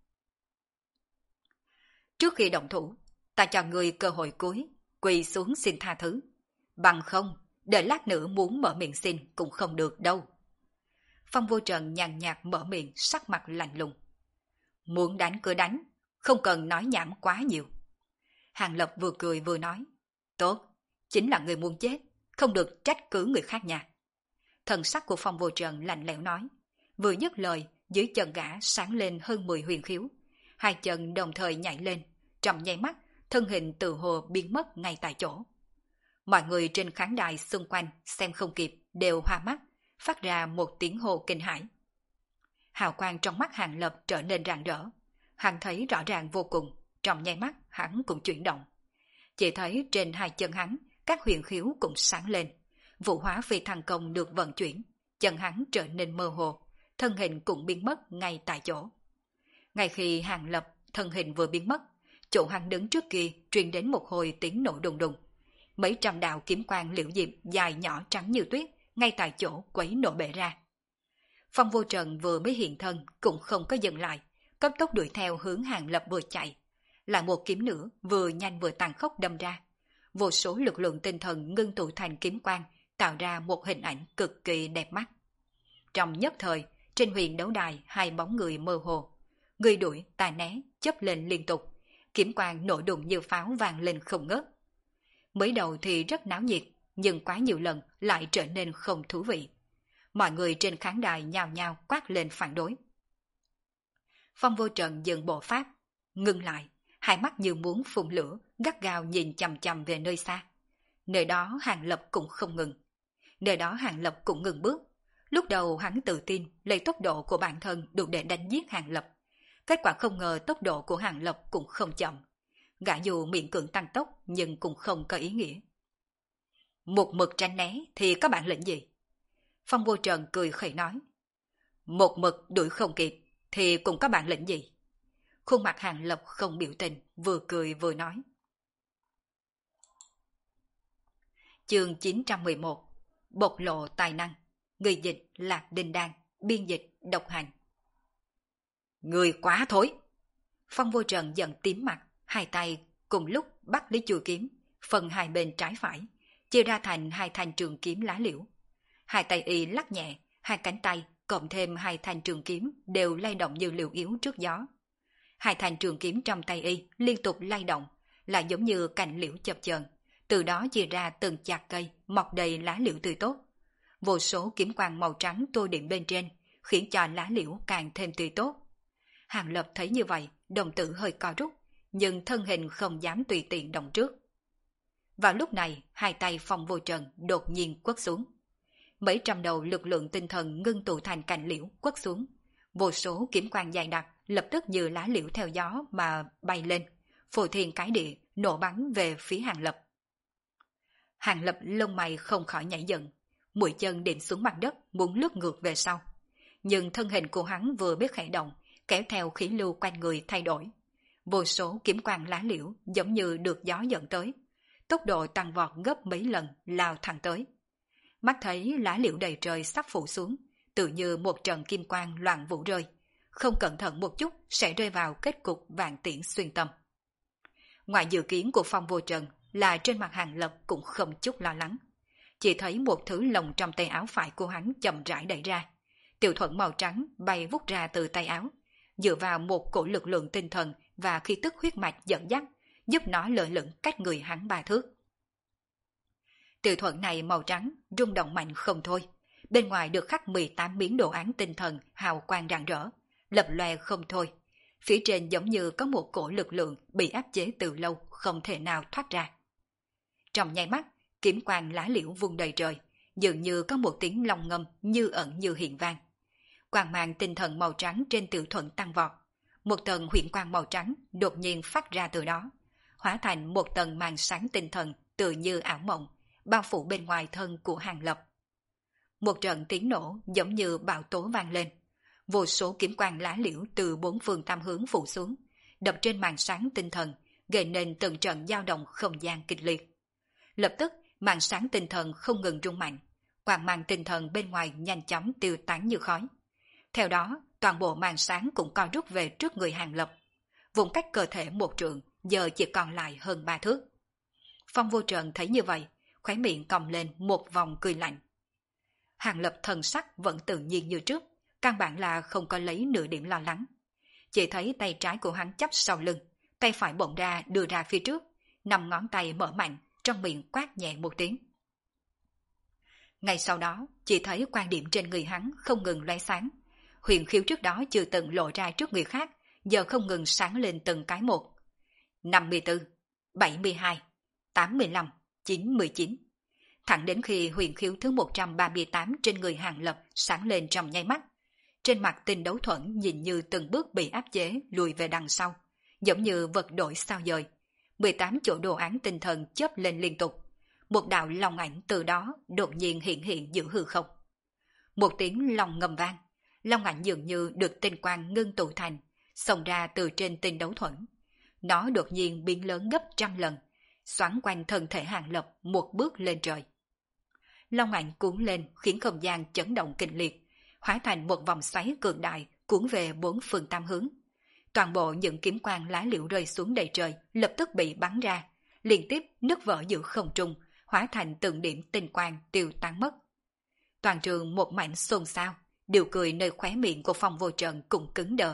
Trước khi động thủ, ta cho người cơ hội cuối, quỳ xuống xin tha thứ. Bằng không, đợi lát nữa muốn mở miệng xin cũng không được đâu. Phong Vô Trần nhàn nhạt mở miệng, sắc mặt lạnh lùng. Muốn đánh cứ đánh, không cần nói nhảm quá nhiều. Hàng Lập vừa cười vừa nói. Tốt, chính là người muốn chết, không được trách cứ người khác nha. Thần sắc của Phong Vô Trần lạnh lẽo nói. Vừa dứt lời, dưới chân gã sáng lên hơn 10 huyền khiếu. Hai chân đồng thời nhảy lên, trong nháy mắt, thân hình tự hồ biến mất ngay tại chỗ. Mọi người trên khán đài xung quanh xem không kịp đều hoa mắt, phát ra một tiếng hô kinh hãi. Hào quang trong mắt Hàng Lập trở nên rạng rỡ. Hắn thấy rõ ràng vô cùng, trong nháy mắt hắn cũng chuyển động. Chỉ thấy trên hai chân hắn, các huyền khiếu cũng sáng lên. Vũ hóa phi thăng công được vận chuyển, chân hắn trở nên mơ hồ, thân hình cũng biến mất ngay tại chỗ. Ngay khi Hàng Lập thân hình vừa biến mất, chỗ hắn đứng trước kia truyền đến một hồi tiếng nổ đùng đùng. Mấy trăm đạo kiếm quang liễu diệp dài nhỏ trắng như tuyết ngay tại chỗ quấy nổ bể ra. Phong Vô Trần vừa mới hiện thân cũng không có dừng lại, cấp tốc đuổi theo hướng Hàng Lập vừa chạy. Lại một kiếm nữa vừa nhanh vừa tàn khốc đâm ra. Vô số lực lượng tinh thần ngưng tụ thành kiếm quang, tạo ra một hình ảnh cực kỳ đẹp mắt. Trong nhất thời, trên huyền đấu đài hai bóng người mơ hồ. Người đuổi, ta né, chớp lên liên tục. Kiếm quang nổ đùng như pháo vang lên không ngớt. Mới đầu thì rất náo nhiệt, nhưng quá nhiều lần lại trở nên không thú vị. Mọi người trên khán đài nhao nhao quát lên phản đối. Phong Vô Trần dừng bộ pháp, ngưng lại, hai mắt như muốn phun lửa, gắt gao nhìn chằm chằm về nơi xa. Nơi đó Hàng Lập cũng không ngừng. Nơi đó Hàng Lập cũng ngừng bước. Lúc đầu hắn tự tin lấy tốc độ của bản thân đủ để đánh giết Hàng Lập. Kết quả không ngờ tốc độ của Hàng Lập cũng không chậm. Gã dù miễn cưỡng tăng tốc nhưng cũng không có ý nghĩa. Một mực tránh né thì có bản lĩnh gì? Phong Vô Trần cười khẩy nói. Một mực đuổi không kịp thì cũng có bản lĩnh gì? Khuôn mặt Hàng Lập không biểu tình, vừa cười vừa nói. Chương 911. Bộc lộ tài năng. Người dịch Lạc Đinh Đan, biên dịch Độc Hành. Người quá thối! Phong Vô Trần giận tím mặt, hai tay cùng lúc bắt lấy chuôi kiếm, phần hai bên trái phải, chia ra thành hai thanh trường kiếm lá liễu. Hai tay y lắc nhẹ, hai cánh tay cộng thêm hai thanh trường kiếm đều lay động như liều yếu trước gió. Hai thanh trường kiếm trong tay y liên tục lay động, lại giống như cành liễu chập chờn, từ đó chia ra từng chạc cây mọc đầy lá liễu tươi tốt. Vô số kiếm quang màu trắng tô điểm bên trên, khiến cho lá liễu càng thêm tươi tốt. Hàng Lập thấy như vậy, đồng tử hơi co rút, nhưng thân hình không dám tùy tiện động trước. Vào lúc này, hai tay Phong Vô Trần đột nhiên quất xuống. Mấy trăm đầu lực lượng tinh thần ngưng tụ thành cành liễu quất xuống. Vô số kiếm quang dài đặc lập tức như lá liễu theo gió mà bay lên, phô thiên cái địa nổ bắn về phía Hàng Lập. Hàng Lập lông mày không khỏi nhảy dựng, mũi chân điểm xuống mặt đất muốn lướt ngược về sau. Nhưng thân hình của hắn vừa biết khẽ động, kéo theo khí lưu quanh người thay đổi. Vô số kiếm quang lá liễu giống như được gió dẫn tới, tốc độ tăng vọt gấp mấy lần lao thẳng tới. Mắt thấy lá liễu đầy trời sắp phủ xuống, tự như một trận kim quang loạn vũ rơi, không cẩn thận một chút sẽ rơi vào kết cục vạn tiễn xuyên tâm. Ngoài dự kiến của Phong Vô Trần là trên mặt Hàng Lập cũng không chút lo lắng. Chỉ thấy một thứ lồng trong tay áo phải của hắn chậm rãi đẩy ra. Tiểu thuẫn màu trắng bay vút ra từ tay áo, dựa vào một cổ lực lượng tinh thần và khí tức huyết mạch dẫn dắt, giúp nó lơ lửng cách người hắn 3 thước. Tiểu thuẫn này màu trắng, rung động mạnh không thôi. Bên ngoài được khắc 18 miếng đồ án tinh thần hào quang rạng rỡ, lập lòe không thôi. Phía trên giống như có một cổ lực lượng bị áp chế từ lâu, không thể nào thoát ra. Trong nháy mắt, kiếm quang lá liễu vung đầy trời, dường như có một tiếng long ngâm như ẩn như hiện vang. Quang mang tinh thần màu trắng trên tiểu thuẫn tăng vọt. Một tầng huyền quang màu trắng đột nhiên phát ra từ đó, hóa thành một tầng màn sáng tinh thần tựa như ảo mộng, bao phủ bên ngoài thân của Hàng Lập. Một trận tiếng nổ giống như bão tố vang lên. Vô số kiếm quang lá liễu từ bốn phương tám hướng phủ xuống, đập trên màn sáng tinh thần, gây nên từng trận dao động không gian kịch liệt. Lập tức, màn sáng tinh thần không ngừng rung mạnh, quang mang tinh thần bên ngoài nhanh chóng tiêu tán như khói. Theo đó, toàn bộ màn sáng cũng co rút về trước người Hàng Lập. Vùng cách cơ thể một trượng, giờ chỉ còn lại hơn 3 thước. Phong Vô Trần thấy như vậy, khóe miệng cong lên một vòng cười lạnh. Hàng Lập thần sắc vẫn tự nhiên như trước, căn bản là không có lấy nửa điểm lo lắng. Chỉ thấy tay trái của hắn chắp sau lưng, tay phải bỗng ra đưa ra phía trước, 5 ngón tay mở mạnh, trong miệng quát nhẹ một tiếng. Ngay sau đó, chỉ thấy quan điểm trên người hắn không ngừng lóe sáng. Huyền khiếu trước đó chưa từng lộ ra trước người khác, giờ không ngừng sáng lên từng cái một. 54, 72, 85, 99. Thẳng đến khi huyền khiếu thứ 138 trên người Hàng Lập sáng lên trong nháy mắt. Trên mặt Tinh Đấu Thuẫn nhìn như từng bước bị áp chế lùi về đằng sau, giống như vật đổi sao dời. 18 chỗ đồ án tinh thần chớp lên liên tục. Một đạo long ảnh từ đó đột nhiên hiện giữa hư không. Một tiếng long ngầm vang, long ảnh dường như được tinh quang ngưng tụ thành, xông ra từ trên Tinh Đấu Thuẫn. Nó đột nhiên biến lớn gấp trăm lần, xoắn quanh thân thể Hàng Lập một bước lên trời. Long ảnh cuốn lên khiến không gian chấn động kịch liệt, hóa thành một vòng xoáy cường đại cuốn về bốn phương tám hướng. Toàn bộ những kiếm quang lá liễu rơi xuống đầy trời lập tức bị bắn ra, liên tiếp nứt vỡ giữa không trung, hóa thành từng điểm tinh quang tiêu tán mất. Toàn trường một mảnh xôn xao, điều cười nơi khóe miệng của Phong Vô Trần cũng cứng đờ.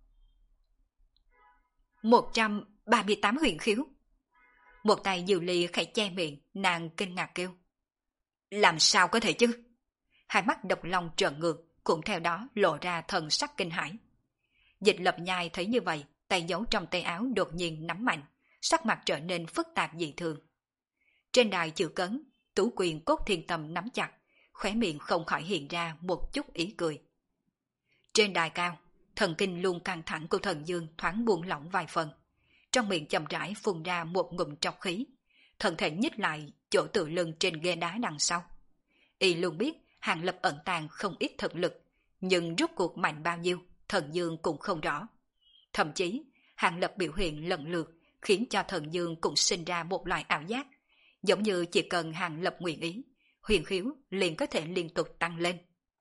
138 huyền khiếu. Một tay Diệu Ly khẽ che miệng, nàng kinh ngạc kêu. Làm sao có thể chứ? Hai mắt Độc Long trợn ngược, cũng theo đó lộ ra thần sắc kinh hãi. Dịch Lập Nhai thấy như vậy, tay giấu trong tay áo đột nhiên nắm mạnh, sắc mặt trở nên phức tạp dị thường. Trên đài chữ cấn, Tú Quyền Cốt Thiên Tâm nắm chặt, khóe miệng không khỏi hiện ra một chút ý cười. Trên đài cao, thần kinh luôn căng thẳng của Thần Dương thoáng buông lỏng vài phần, trong miệng chậm rãi phun ra một ngụm trọc khí, thân thể nhích lại chỗ tựa lưng trên ghế đá đằng sau. Y luôn biết Hàng Lập ẩn tàng không ít thực lực, nhưng rốt cuộc mạnh bao nhiêu, Thần Dương cũng không rõ. Thậm chí, Hàng Lập biểu hiện lần lượt, khiến cho Thần Dương cũng sinh ra một loại ảo giác, giống như chỉ cần Hàng Lập nguyện ý, huyền khiếu liền có thể liên tục tăng lên.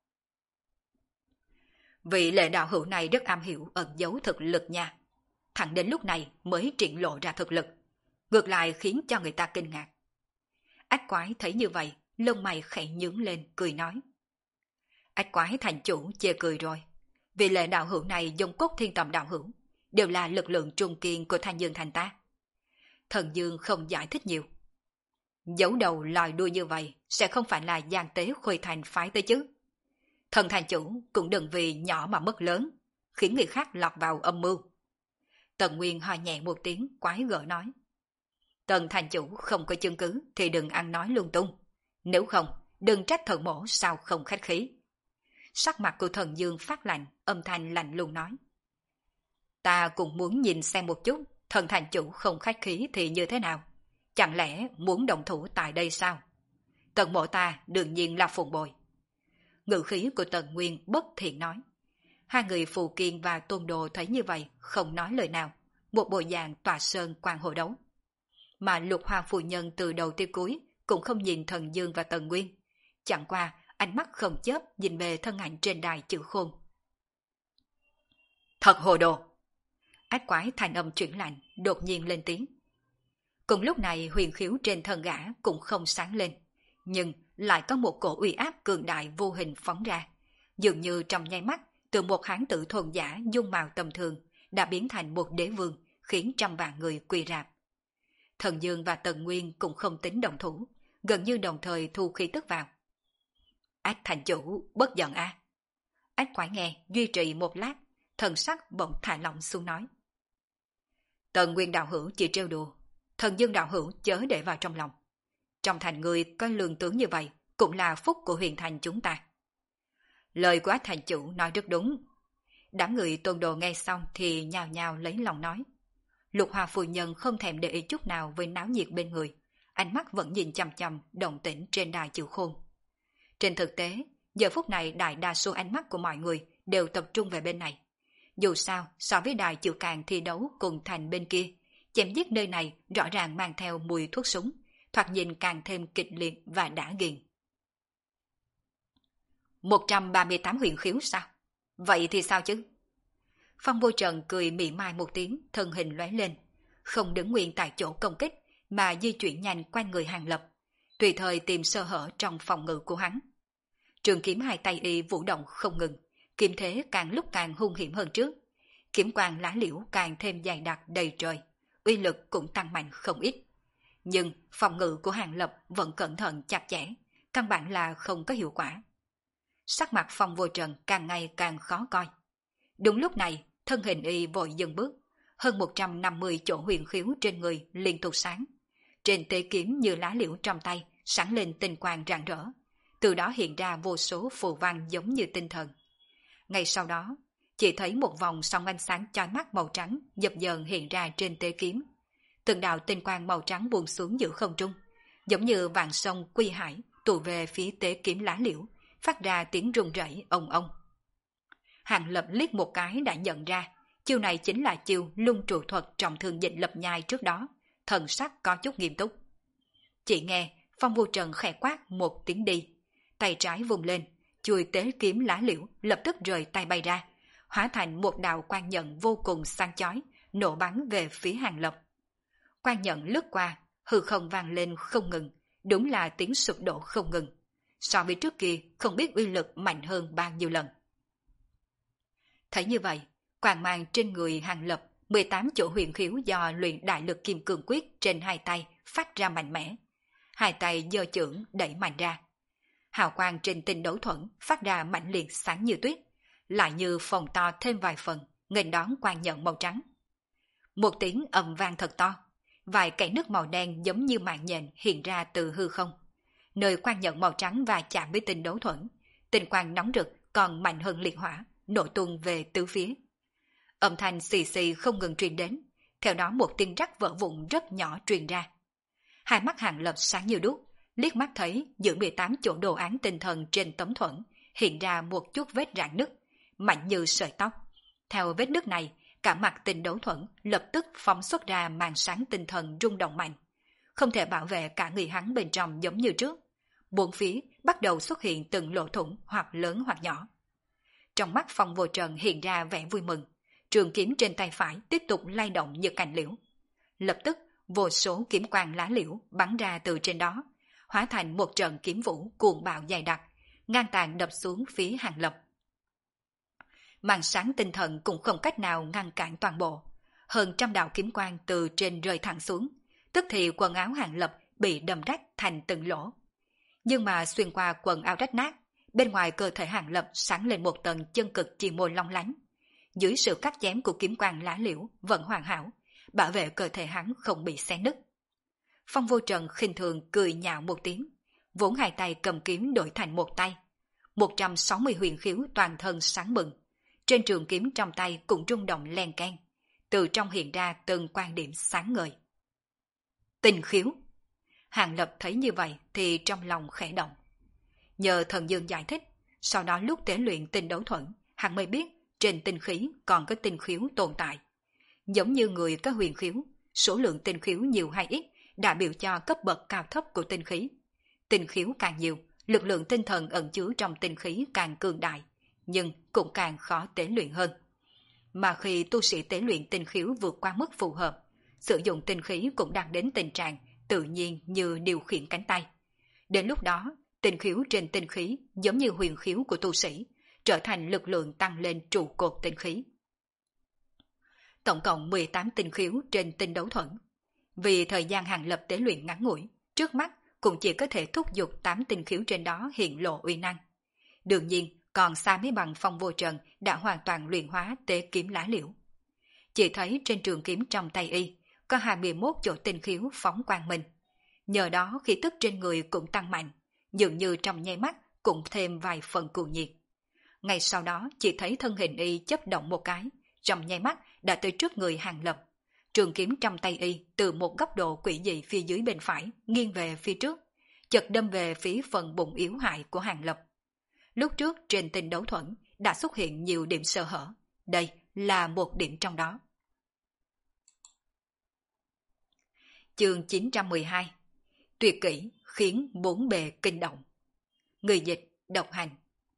Vị Lệ đạo hữu này rất am hiểu ẩn giấu thực lực nha. Thẳng đến lúc này mới triển lộ ra thực lực, ngược lại khiến cho người ta kinh ngạc. Ách quái thấy như vậy, lông mày khẽ nhướng lên, cười nói. Ách quái thành chủ chê cười rồi. Vị Lệ đạo hữu này dùng cốt thiên tầm đạo hữu, đều là lực lượng trung kiên của Thanh Dương thành ta. Thần Dương không giải thích nhiều. Giấu đầu lòi đuôi như vậy sẽ không phải là gian tế Khuê Thành phái tới chứ. Thần thành chủ cũng đừng vì nhỏ mà mất lớn, khiến người khác lọt vào âm mưu. Tần Nguyên ho nhẹ một tiếng, quái gở nói. Tần thành chủ không có chứng cứ thì đừng ăn nói lung tung. Nếu không, đừng trách thần mổ sao không khách khí. Sắc mặt của Thần Dương phát lạnh, âm thanh lạnh lùng nói. Ta cũng muốn nhìn xem một chút, thần thành chủ không khách khí thì như thế nào? Chẳng lẽ muốn động thủ tại đây sao? Tần mộ ta đương nhiên là phụng bồi. Ngữ khí của Tần Nguyên bất thiện nói. Hai người Phù Kiên và Tôn Đồ thấy như vậy, không nói lời nào, một bộ dạng tòa sơn quan hồ đấu. Mà Lục Hoa phu nhân từ đầu tới cuối cũng không nhìn Thần Dương và Tần Nguyên, chẳng qua ánh mắt không chớp nhìn về thân ảnh trên đài chữ khôn. Thật hồ đồ! Ách quái thanh âm chuyển lạnh, đột nhiên lên tiếng. Cùng lúc này huyền khiếu trên thân gã cũng không sáng lên, nhưng lại có một cổ uy áp cường đại vô hình phóng ra, dường như trong nháy mắt, từ một hán tử thôn giả dung mạo tầm thường đã biến thành một đế vương, khiến trăm vạn người quỳ rạp. Thần Dương và Tần Nguyên cũng không tính đồng thủ, gần như đồng thời thu khí tức vào. Ách thành chủ, bất giận a. Ách quái nghe, duy trì một lát, thần sắc bỗng thả lỏng xuống nói. Tần Nguyên đạo hữu chỉ trêu đùa, Thần Dương đạo hữu chớ để vào trong lòng. Trong thành người có lương tướng như vậy, cũng là phúc của huyền thành chúng ta. Lời của Ách thành chủ nói rất đúng. Đám người Tôn Đồ nghe xong thì nhào nhào lấy lòng nói. Lục Hoa phu nhân không thèm để ý chút nào với náo nhiệt bên người, ánh mắt vẫn nhìn chằm chằm động tĩnh trên đài chịu khôn. Trên thực tế, giờ phút này đại đa số ánh mắt của mọi người đều tập trung về bên này. Dù sao, so với đài chịu càng thi đấu cùng thành bên kia, chém giết nơi này rõ ràng mang theo mùi thuốc súng, thoạt nhìn càng thêm kịch liệt và đã nghiền. 138 huyền khiếu sao? Vậy thì sao chứ? Phong Vô Trần cười mỉa mai một tiếng, thân hình lóe lên, không đứng nguyên tại chỗ công kích, mà di chuyển nhanh quanh người Hàng Lập, tùy thời tìm sơ hở trong phòng ngự của hắn. Trường kiếm hai tay y vũ động không ngừng, kiếm thế càng lúc càng hung hiểm hơn trước, kiếm quang lá liễu càng thêm dày đặc đầy trời, uy lực cũng tăng mạnh không ít. Nhưng phòng ngự của Hàng Lập vẫn cẩn thận chặt chẽ, căn bản là không có hiệu quả. Sắc mặt Phong Vô Trần càng ngày càng khó coi. Đúng lúc này, thân hình y vội dừng bước, hơn 150 chỗ huyền khiếu trên người liên tục sáng. Trên tế kiếm như lá liễu trong tay, sáng lên tinh quang rạng rỡ, từ đó hiện ra vô số phù văn giống như tinh thần. Ngay sau đó, chỉ thấy một vòng sóng ánh sáng chói mắt màu trắng dập dờn hiện ra trên tế kiếm. Từng đạo tinh quang màu trắng buông xuống giữa không trung, giống như vạn sông quy hải tụ về phía tế kiếm lá liễu, phát ra tiếng rung rẩy ong ong. Hàng Lập liếc một cái đã nhận ra, chiêu này chính là chiêu lung trụ thuật trong Thương Dịch Lập Nhai trước đó, thần sắc có chút nghiêm túc. Chỉ nghe Phong Vô Trần khẽ quát một tiếng đi, tay trái vùng lên, chuôi tế kiếm lá liễu lập tức rời tay bay ra, hóa thành một đạo quang nhận vô cùng sáng chói, nổ bắn về phía Hàng Lập. Quang nhận lướt qua, hư không vang lên không ngừng, đúng là tiếng sụp đổ không ngừng. So với trước kia không biết uy lực mạnh hơn bao nhiêu lần. Thấy như vậy, quang mang trên người Hàng Lập, 18 chỗ huyền khiếu do luyện đại lực kim cương quyết trên hai tay phát ra mạnh mẽ. Hai tay giơ chưởng đẩy mạnh ra. Hào quang trên tinh đấu thuẫn phát ra mãnh liệt sáng như tuyết, lại như phồng to thêm vài phần, nghênh đón quang nhận màu trắng. Một tiếng ầm vang thật to, vài kẽ nước màu đen giống như mạng nhện hiện ra từ hư không. Nơi quang nhận màu trắng và chạm với tinh đấu thuẫn, tinh quang nóng rực còn mạnh hơn liệt hỏa, nổ tung về tứ phía. Âm thanh xì xì không ngừng truyền đến, theo đó một tiếng rắc vỡ vụn rất nhỏ truyền ra. Hai mắt Hàng Lập sáng như đuốc, liếc mắt thấy giữa 18 chỗ đồ án tinh thần trên tấm thuẫn hiện ra một chút vết rạn nứt, mạnh như sợi tóc. Theo vết nứt này, cả mặt Tinh Đấu Thuẫn lập tức phóng xuất ra màn sáng tinh thần rung động mạnh. Không thể bảo vệ cả người hắn bên trong giống như trước. Bốn phía bắt đầu xuất hiện từng lỗ thủng hoặc lớn hoặc nhỏ. Trong mắt Phong Vô Trần hiện ra vẻ vui mừng. Trường kiếm trên tay phải tiếp tục lay động như cành liễu. Lập tức, vô số kiếm quang lá liễu bắn ra từ trên đó, hóa thành một trận kiếm vũ cuồng bạo dày đặc, ngang tàn đập xuống phía Hàng Lập. Màn sáng tinh thần cũng không cách nào ngăn cản toàn bộ. Hơn trăm đạo kiếm quang từ trên rơi thẳng xuống, tức thì quần áo Hàng Lập bị đâm rách thành từng lỗ. Nhưng mà xuyên qua quần áo rách nát, bên ngoài cơ thể Hàng Lập sáng lên một tầng chân cực chi môn long lánh. Dưới sự cắt chém của kiếm quang lá liễu vẫn hoàn hảo, bảo vệ cơ thể hắn không bị xé nứt. Phong Vô Trần khinh thường cười nhạo một tiếng, vốn hai tay cầm kiếm đổi thành một tay. 160 huyền khiếu toàn thân sáng bừng. Trên trường kiếm trong tay cũng rung động len keng, từ trong hiện ra từng quan điểm sáng ngời. Tinh khiếu. Hàng Lập thấy như vậy thì trong lòng khẽ động. Nhờ thần dương giải thích, sau đó lúc tế luyện tinh đấu thuẫn, hắn mới biết trên tinh khí còn có tinh khiếu tồn tại. Giống như người có huyền khiếu, số lượng tinh khiếu nhiều hay ít đã biểu cho cấp bậc cao thấp của tinh khí. Tinh khiếu càng nhiều, lực lượng tinh thần ẩn chứa trong tinh khí càng cường đại, nhưng cũng càng khó tế luyện hơn. Mà khi tu sĩ tế luyện tinh khiếu vượt qua mức phù hợp, sử dụng tinh khí cũng đạt đến tình trạng tự nhiên như điều khiển cánh tay. Đến lúc đó, tinh khiếu trên tinh khí giống như huyền khiếu của tu sĩ, trở thành lực lượng tăng lên trụ cột tinh khí. Tổng cộng 18 tinh khiếu trên tinh đấu thuẫn. Vì thời gian Hàng Lập tế luyện ngắn ngủi, trước mắt cũng chỉ có thể thúc giục 8 tinh khiếu trên đó hiện lộ uy năng. Đương nhiên, còn xa mới bằng Phong Vô Trần đã hoàn toàn luyện hóa tế kiếm lá liễu. Chỉ thấy trên trường kiếm trong tay y, có 21 chỗ tinh khiếu phóng quang minh. Nhờ đó khí tức trên người cũng tăng mạnh, dường như trong nháy mắt cũng thêm vài phần cuồng nhiệt. Ngay sau đó chỉ thấy thân hình y chớp động một cái, trong nháy mắt đã tới trước người Hàng Lập. Trường kiếm trong tay y từ một góc độ quỷ dị phía dưới bên phải nghiêng về phía trước, chợt đâm về phía phần bụng yếu hại của Hàng Lập. Lúc trước trên tinh đấu thuẫn đã xuất hiện nhiều điểm sơ hở, đây là một điểm trong đó. Chương 912. Tuyệt kỹ khiến bốn bề kinh động. Người dịch độc hành.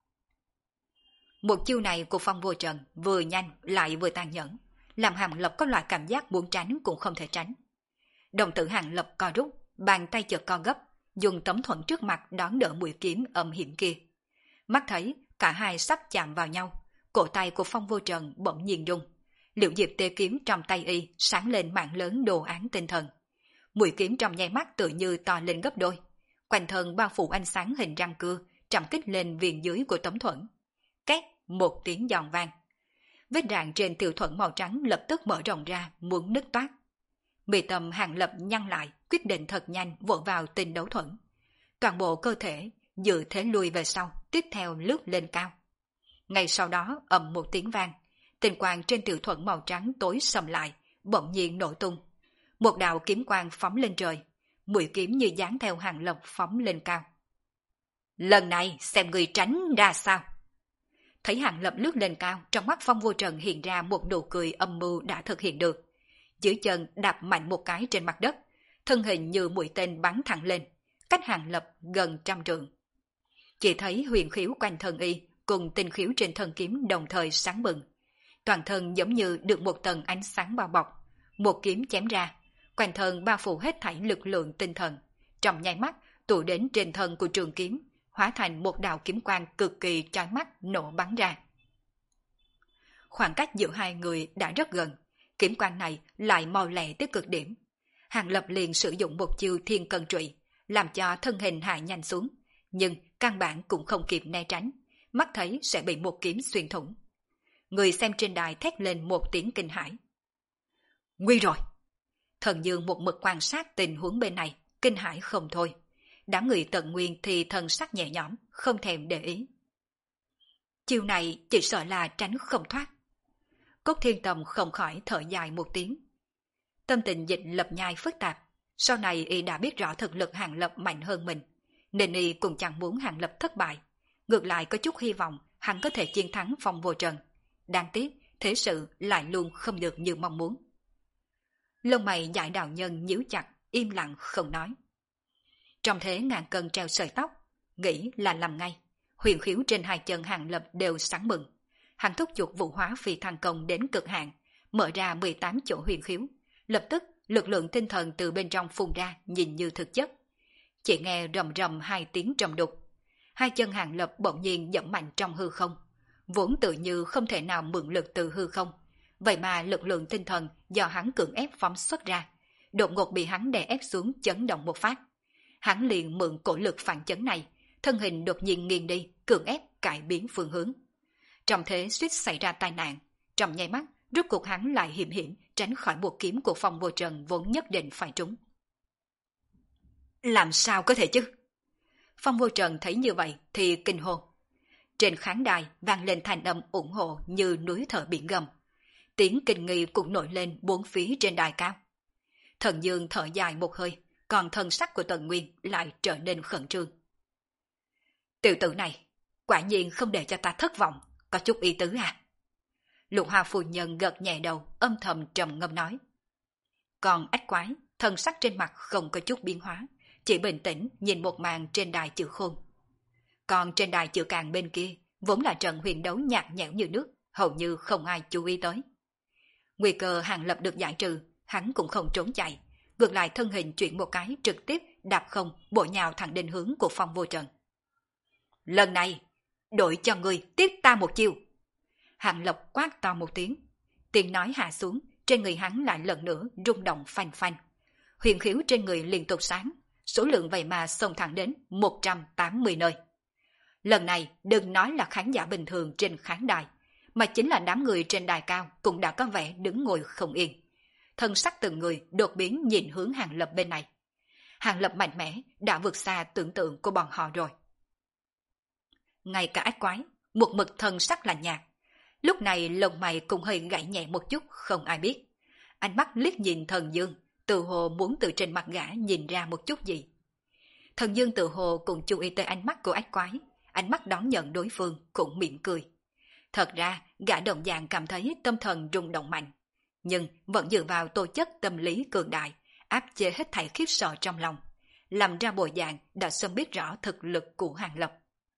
Một chiêu này của Phong Vô Trần vừa nhanh lại vừa tàn nhẫn, làm Hàng Lập có loại cảm giác muốn tránh cũng không thể tránh. Đồng tử Hàng Lập co rút, bàn tay chợt co gấp, dùng tấm thuẫn trước mặt đón đỡ mũi kiếm âm hiểm kia. Mắt thấy cả hai sắp chạm vào nhau, cổ tay của Phong Vô Trần bỗng nhiên rung. Liễu diệp tê kiếm trong tay y sáng lên mảng lớn đồ án tinh thần. Mũi kiếm trong nháy mắt tự như to lên gấp đôi, quanh thân bao phủ ánh sáng hình răng cưa, trầm kích lên viền dưới của tấm thuẫn. Két một tiếng giòn vang. Vết rạn trên tiểu thuẫn màu trắng lập tức mở rộng ra, muốn nứt toát. Mi tâm Hàng Lập nhăn lại, quyết định thật nhanh vội vào tinh đấu thuẫn. Toàn bộ cơ thể dự thế lùi về sau, tiếp theo lướt lên cao. Ngay sau đó ầm một tiếng vang, tinh quang trên tiểu thuẫn màu trắng tối sầm lại, bỗng nhiên nổ tung. Một đạo kiếm quang phóng lên trời, mũi kiếm như dán theo Hàng Lập phóng lên cao. Lần này xem người tránh ra sao. Thấy Hàng Lập lướt lên cao, trong mắt Phong Vô Trần hiện ra một nụ cười âm mưu đã thực hiện được. Dưới chân đạp mạnh một cái trên mặt đất, thân hình như mũi tên bắn thẳng lên, cách Hàng Lập gần 100 trượng. Chỉ thấy huyền khiếu quanh thân y cùng tinh khiếu trên thân kiếm đồng thời sáng bừng. Toàn thân giống như được một tầng ánh sáng bao bọc, một kiếm chém ra, quanh thân bao phủ hết thảy lực lượng tinh thần, trong nháy mắt tụ đến trên thân của trường kiếm, hóa thành một đạo kiếm quang cực kỳ chói mắt nổ bắn ra. Khoảng cách giữa hai người đã rất gần, kiếm quang này lại mau lẹ tới cực điểm. Hàng Lập liền sử dụng một chiêu thiên cân trụy, làm cho thân hình hạ nhanh xuống, nhưng căn bản cũng không kịp né tránh, mắt thấy sẽ bị một kiếm xuyên thủng. Người xem trên đài thét lên một tiếng kinh hãi. Nguy rồi! Thần Dương một mực quan sát tình huống bên này, kinh hãi không thôi. Đám người Tận Nguyên thì thần sắc nhẹ nhõm, không thèm để ý. Chiêu này chỉ sợ là tránh không thoát. Cốt Thiên Tầm không khỏi thở dài một tiếng. Tâm tình Dịch Lập Nhai phức tạp, sau này y đã biết rõ thực lực Hàng Lập mạnh hơn mình, nên y cũng chẳng muốn Hàng Lập thất bại, ngược lại có chút hy vọng hắn có thể chiến thắng Phong Vô Trần. Đáng tiếc, thế sự lại luôn không được như mong muốn. Lông mày Giải đạo nhân nhíu chặt, im lặng không nói. Trong thế ngàn cân treo sợi tóc, nghĩ là làm ngay. Huyền khiếu trên hai chân Hàng Lập đều sáng mừng. Hắn thúc giục vũ hóa phi thăng công đến cực hạn, mở ra 18 chỗ huyền khiếu. Lập tức, lực lượng tinh thần từ bên trong phun ra nhìn như thực chất. Chỉ nghe rầm rầm hai tiếng trầm đục. Hai chân Hàng Lập bỗng nhiên dẫm mạnh trong hư không. Vốn tự như không thể nào mượn lực từ hư không. Vậy mà lực lượng tinh thần do hắn cưỡng ép phóng xuất ra, đột ngột bị hắn đè ép xuống chấn động một phát. Hắn liền mượn cổ lực phản chấn này, thân hình đột nhiên nghiêng đi, cưỡng ép cải biến phương hướng. Trong thế suýt xảy ra tai nạn, trong nháy mắt, rốt cuộc hắn lại hiểm hiểm tránh khỏi một kiếm của Phong Vô Trần vốn nhất định phải trúng. Làm sao có thể chứ? Phong Vô Trần thấy như vậy thì kinh hồn. Trên khán đài vang lên thanh âm ủng hộ như núi thở biển gầm. Tiếng kinh nghi cũng nổi lên bốn phía trên đài cao. Thần Dương thở dài một hơi, còn thần sắc của Tần Nguyên lại trở nên khẩn trương. Tiểu tử này, quả nhiên không để cho ta thất vọng, có chút ý tứ à? Lục Hoa phu nhân gật nhẹ đầu, âm thầm trầm ngâm nói. Còn Ách Quái, thần sắc trên mặt không có chút biến hóa, chỉ bình tĩnh nhìn một màn trên đài chữ khôn. Còn trên đài chữ càng bên kia, vốn là trận huyền đấu nhạt nhẽo như nước, hầu như không ai chú ý tới. Nguy cơ Hàng Lập được giải trừ, hắn cũng không trốn chạy, ngược lại thân hình chuyển một cái trực tiếp đạp không bổ nhào thẳng đến hướng của Phong Vô Trần. Lần này, đổi cho người tiếp ta một chiêu. Hàng Lập quát to một tiếng, tiếng nói hạ xuống, trên người hắn lại lần nữa rung động phanh phanh. Huyền khiếu trên người liên tục sáng, số lượng vậy mà xông thẳng đến 180 nơi. Lần này đừng nói là khán giả bình thường trên khán đài, mà chính là đám người trên đài cao cũng đã có vẻ đứng ngồi không yên. Thân sắc từng người đột biến nhìn hướng Hàng Lập bên này. Hàng Lập mạnh mẽ đã vượt xa tưởng tượng của bọn họ rồi. Ngay cả Ách Quái, một mực thân sắc là nhạt. Lúc này lông mày cũng hơi gãy nhẹ một chút, không ai biết. Ánh mắt liếc nhìn Thần Dương, tự hồ muốn từ trên mặt gã nhìn ra một chút gì. Thần Dương tự hồ cũng chú ý tới ánh mắt của Ách Quái, ánh mắt đón nhận đối phương cũng mỉm cười. Thật ra, gã đồng dạng cảm thấy tâm thần rung động mạnh, nhưng vẫn dựa vào tố chất tâm lý cường đại, áp chế hết thảy khiếp sợ trong lòng, làm ra bộ dạng đã sớm biết rõ thực lực của Hàng Lập.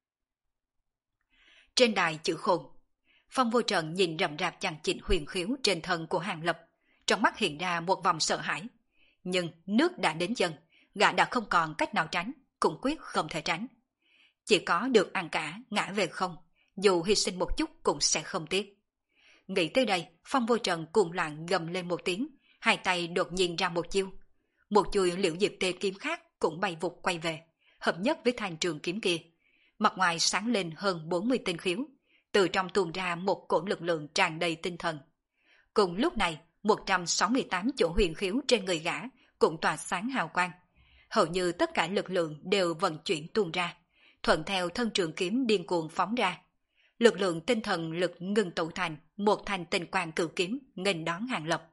Trên đài chữ khôn, Phong Vô Trần nhìn rậm rạp chằng chịt huyền khiếu trên thân của Hàng Lập, trong mắt hiện ra một vòng sợ hãi. Nhưng nước đã đến chân, gã đã không còn cách nào tránh, cũng quyết không thể tránh. Chỉ có được ăn cả, ngã về không, dù hy sinh một chút cũng sẽ không tiếc. Nghĩ tới đây, Phong Vô Trần cuồng loạn gầm lên một tiếng, hai tay đột nhiên ra một chiêu. Một chuôi Liễu Diệp Tê kiếm khác cũng bay vụt quay về, hợp nhất với thanh trường kiếm kia. Mặt ngoài sáng lên hơn 40 tinh khiếu, từ trong tuôn ra một cỗ lực lượng tràn đầy tinh thần. Cùng lúc này, 168 chỗ huyền khiếu trên người gã cũng tỏa sáng hào quang. Hầu như tất cả lực lượng đều vận chuyển tuôn ra, thuận theo thân trường kiếm điên cuồng phóng ra. Lực lượng tinh thần lực ngừng tụ thành một thành tinh quang cửu kiếm nghênh đón Hàng Lập.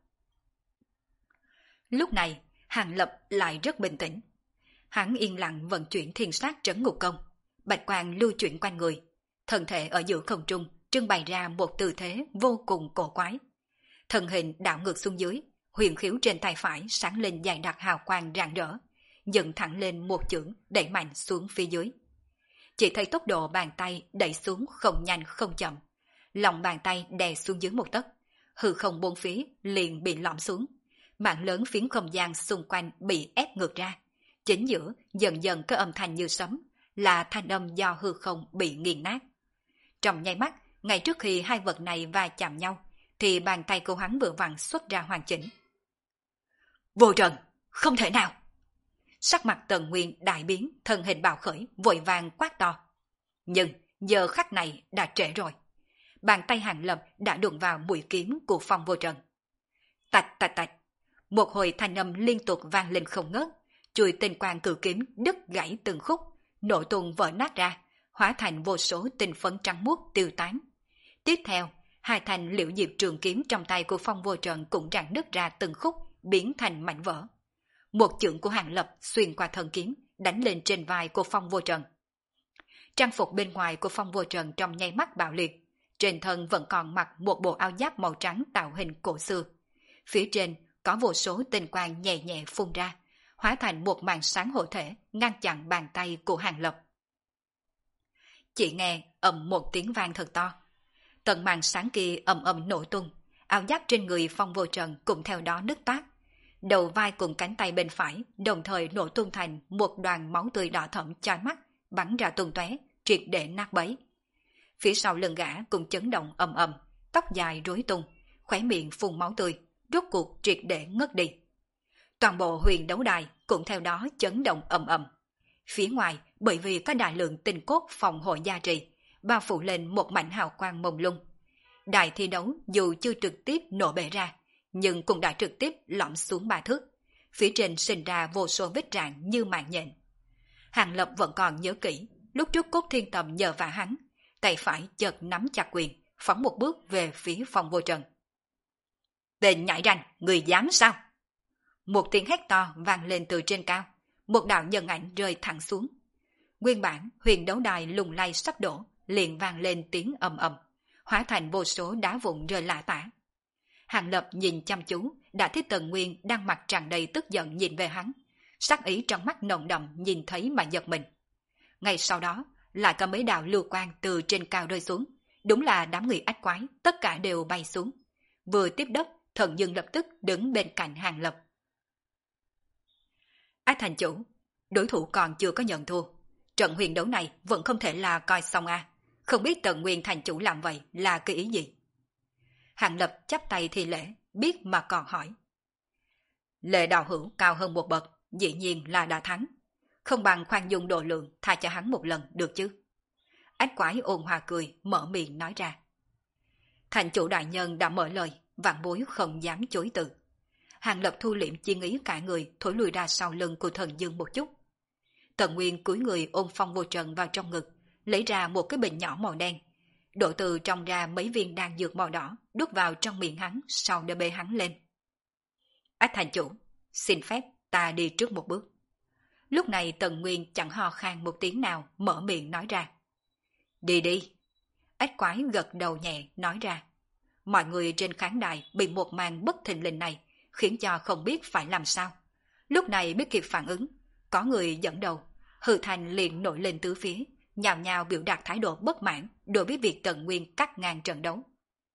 Lúc này, Hàng Lập lại rất bình tĩnh. Hắn yên lặng vận chuyển thiên sát trấn ngục công, bạch quang lưu chuyển quanh người, thân thể ở giữa không trung trưng bày ra một tư thế vô cùng cổ quái. Thân hình đảo ngược xuống dưới, huyền khiếu trên tay phải sáng lên dày đặc hào quang rạng rỡ, dựng thẳng lên một chưởng đẩy mạnh xuống phía dưới. Chỉ thấy tốc độ bàn tay đẩy xuống không nhanh không chậm, lòng bàn tay đè xuống dưới một tấc, hư không bốn phía liền bị lõm xuống, mảng lớn phiến không gian xung quanh bị ép ngược ra, chính giữa dần dần có âm thanh như sấm, là thanh âm do hư không bị nghiền nát. Trong nháy mắt, ngay trước khi hai vật này va chạm nhau, thì bàn tay của hắn vừa vặn xuất ra hoàn chỉnh. Vô Trần, không thể nào! Sắc mặt Tần Nguyên đại biến, thân hình bạo khởi, vội vàng quát to. Nhưng giờ khắc này đã trễ rồi. Bàn tay Hàng Lập đã đụng vào mũi kiếm của Phong Vô Trần. Tạch tạch tạch, một hồi thanh âm liên tục vang lên không ngớt, chuôi tinh quang cử kiếm đứt gãy từng khúc, nổ tung vỡ nát ra, hóa thành vô số tinh phấn trắng muốt tiêu tán. Tiếp theo, hai thanh Liễu Diệp trường kiếm trong tay của Phong Vô Trần cũng rạn nứt ra từng khúc, biến thành mảnh vỡ. Một chưởng của Hàng Lập xuyên qua thân kiếm, đánh lên trên vai của Phong Vô Trần. Trang phục bên ngoài của Phong Vô Trần trong nháy mắt bạo liệt, trên thân vẫn còn mặc một bộ áo giáp màu trắng tạo hình cổ xưa. Phía trên có vô số tinh quang nhẹ nhẹ phun ra, hóa thành một màn sáng hộ thể ngăn chặn bàn tay của Hàng Lập. Chỉ nghe ầm một tiếng vang thật to. Tận màn sáng kia ầm ầm nổ tung, áo giáp trên người Phong Vô Trần cũng theo đó nứt toát. Đầu vai cùng cánh tay bên phải đồng thời nổ tung thành một đoàn máu tươi đỏ thẫm chói mắt, bắn ra tung tóe, triệt để nát bấy. Phía sau lưng gã cũng chấn động ầm ầm, tóc dài rối tung, khóe miệng phun máu tươi, rốt cuộc triệt để ngất đi. Toàn bộ huyền đấu đài cũng theo đó chấn động ầm ầm. Phía ngoài, bởi vì có đại lượng tinh cốt phòng hộ gia trì, bao phủ lên một mảnh hào quang mông lung. Đài thi đấu dù chưa trực tiếp nổ bể ra, nhưng cũng đã trực tiếp lõm xuống 3 thước. Phía trên sinh ra vô số vết rạn như mạng nhện. Hàng Lập vẫn còn nhớ kỹ, lúc trước Cốt Thiên Tầm nhờ vả hắn, tay phải chợt nắm chặt quyền, phóng một bước về phía Phong Vô Trần. Tên nhãi ranh, người dám sao? Một tiếng hét to vang lên từ trên cao, một đạo nhân ảnh rơi thẳng xuống. Nguyên bản huyền đấu đài lung lay sắp đổ, liền vang lên tiếng ầm ầm, hóa thành vô số đá vụn rơi lả tả. Hàng Lập nhìn chăm chú, đã thấy Tần Nguyên đang mặt tràn đầy tức giận nhìn về hắn, sắc ý trong mắt nồng đậm nhìn thấy mà giật mình. Ngay sau đó, lại có mấy đạo lưu quang từ trên cao rơi xuống, đúng là đám người ách quái, tất cả đều bay xuống. Vừa tiếp đất, Thần Dương lập tức đứng bên cạnh Hàng Lập. Ách thành chủ, đối thủ còn chưa có nhận thua. Trận huyền đấu này vẫn không thể là coi xong à. Không biết Tần Nguyên thành chủ làm vậy là cái ý gì? Hàng Lập chắp tay thi lễ, biết mà còn hỏi. Lệ Đạo Hữu cao hơn một bậc, dĩ nhiên là đã thắng. Không bằng khoan dung độ lượng, tha cho hắn một lần được chứ? Ách quái ôn hòa cười, mở miệng nói ra. Thành chủ đại nhân đã mở lời, vạn bối không dám chối từ. Hàng Lập thu liệm chi ý cả người, thối lùi ra sau lưng của Thần Dương một chút. Tần Nguyên cúi người ôm Phong Vô Trần vào trong ngực, lấy ra một cái bình nhỏ màu đen, đổ từ trong ra mấy viên đan dược màu đỏ, đút vào trong miệng hắn, sau đó bê hắn lên. Ách thành chủ, xin phép ta đi trước một bước. Lúc này Tần Nguyên chẳng ho khan một tiếng nào, mở miệng nói ra. Đi đi. Ách quái gật đầu nhẹ, nói ra. Mọi người trên khán đài bị một màn bất thình lình này, khiến cho không biết phải làm sao. Lúc này biết kịp phản ứng, có người dẫn đầu, hư thành liền nổi lên tứ phía, nhào nhào biểu đạt thái độ bất mãn đối với việc Tần Nguyên cắt ngang trận đấu.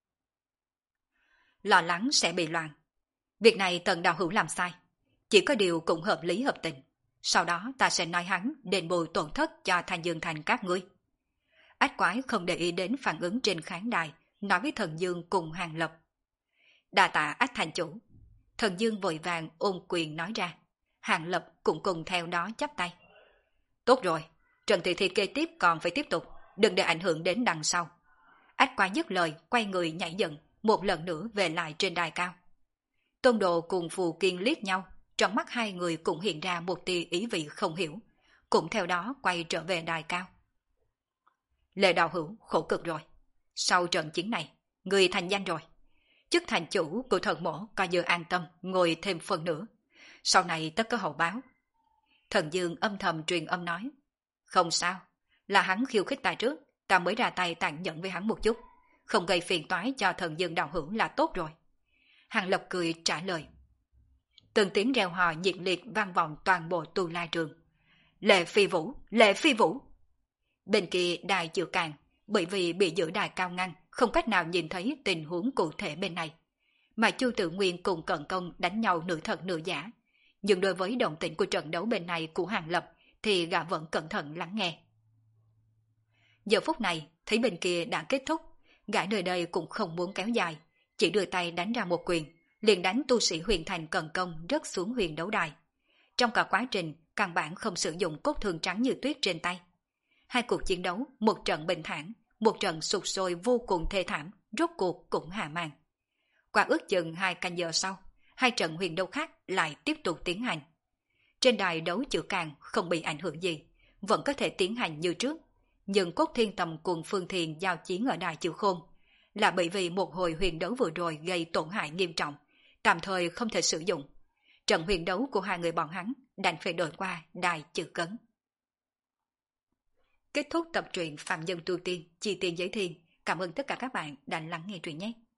Lo lắng sẽ bị loạn. Việc này Tần đạo hữu làm sai, chỉ có điều cũng hợp lý hợp tình. Sau đó ta sẽ nói hắn đền bù tổn thất cho Thanh Dương Thành các ngươi. Ách quái không để ý đến phản ứng trên khán đài, nói với Thần Dương cùng Hàng Lập. Đa tạ Ách thành chủ. Thần Dương vội vàng ôm quyền nói ra. Hàng Lập cũng cùng theo đó chắp tay. Tốt rồi, trận thị kế tiếp còn phải tiếp tục, đừng để ảnh hưởng đến đằng sau. Ách quái dứt lời, quay người nhảy dựng, một lần nữa về lại trên đài cao. Tôn Đồ cùng Phù Kiên liếc nhau, trong mắt hai người cũng hiện ra một tia ý vị không hiểu, cũng theo đó quay trở về đài cao. Lệ đạo hữu khổ cực rồi. Sau trận chiến này, người thành danh rồi. Chức thành chủ của thần mổ coi như an tâm ngồi thêm phần nữa. Sau này tất có hậu báo. Thần Dương âm thầm truyền âm nói. Không sao, là hắn khiêu khích ta trước, ta mới ra tay tàn nhẫn với hắn một chút. Không gây phiền toái cho Thần Dương đạo hữu là tốt rồi. Hàng Lập cười trả lời. Từng tiếng reo hò nhiệt liệt vang vọng toàn bộ Tu La Trường. Lệ Phi Vũ, Lệ Phi Vũ. Bên kia đài chịu càng, bởi vì bị giữ đài cao ngăn, không cách nào nhìn thấy tình huống cụ thể bên này. Mà Chu Tự Nguyên cùng Cận Công đánh nhau nửa thật nửa giả. Nhưng đối với động tĩnh của trận đấu bên này của Hàng Lập thì gã vẫn cẩn thận lắng nghe. Giờ phút này, thấy bên kia đã kết thúc, gã nơi đây cũng không muốn kéo dài, chỉ đưa tay đánh ra một quyền, liền đánh tu sĩ huyền thành Cận Công rớt xuống huyền đấu đài. Trong cả quá trình, căn bản không sử dụng cốt thương trắng như tuyết trên tay. Hai cuộc chiến đấu, một trận bình thản, một trận sụt sôi vô cùng thê thảm, rốt cuộc cũng hạ màn. Qua ước chừng 2 canh giờ sau, hai trận huyền đấu khác lại tiếp tục tiến hành. Trên đài đấu chữ càng không bị ảnh hưởng gì, vẫn có thể tiến hành như trước. Nhưng Cốt Thiên Tầm cùng Phương Thiền giao chiến ở đài chữ khôn, là bởi vì một hồi huyền đấu vừa rồi gây tổn hại nghiêm trọng, tạm thời không thể sử dụng. Trận huyền đấu của hai người bọn hắn đành phải đổi qua đài chữ cấn. Kết thúc tập truyện Phạm Nhân Tu Tiên, Chi Tiên Giới Thiên. Cảm ơn tất cả các bạn đã lắng nghe truyện nhé.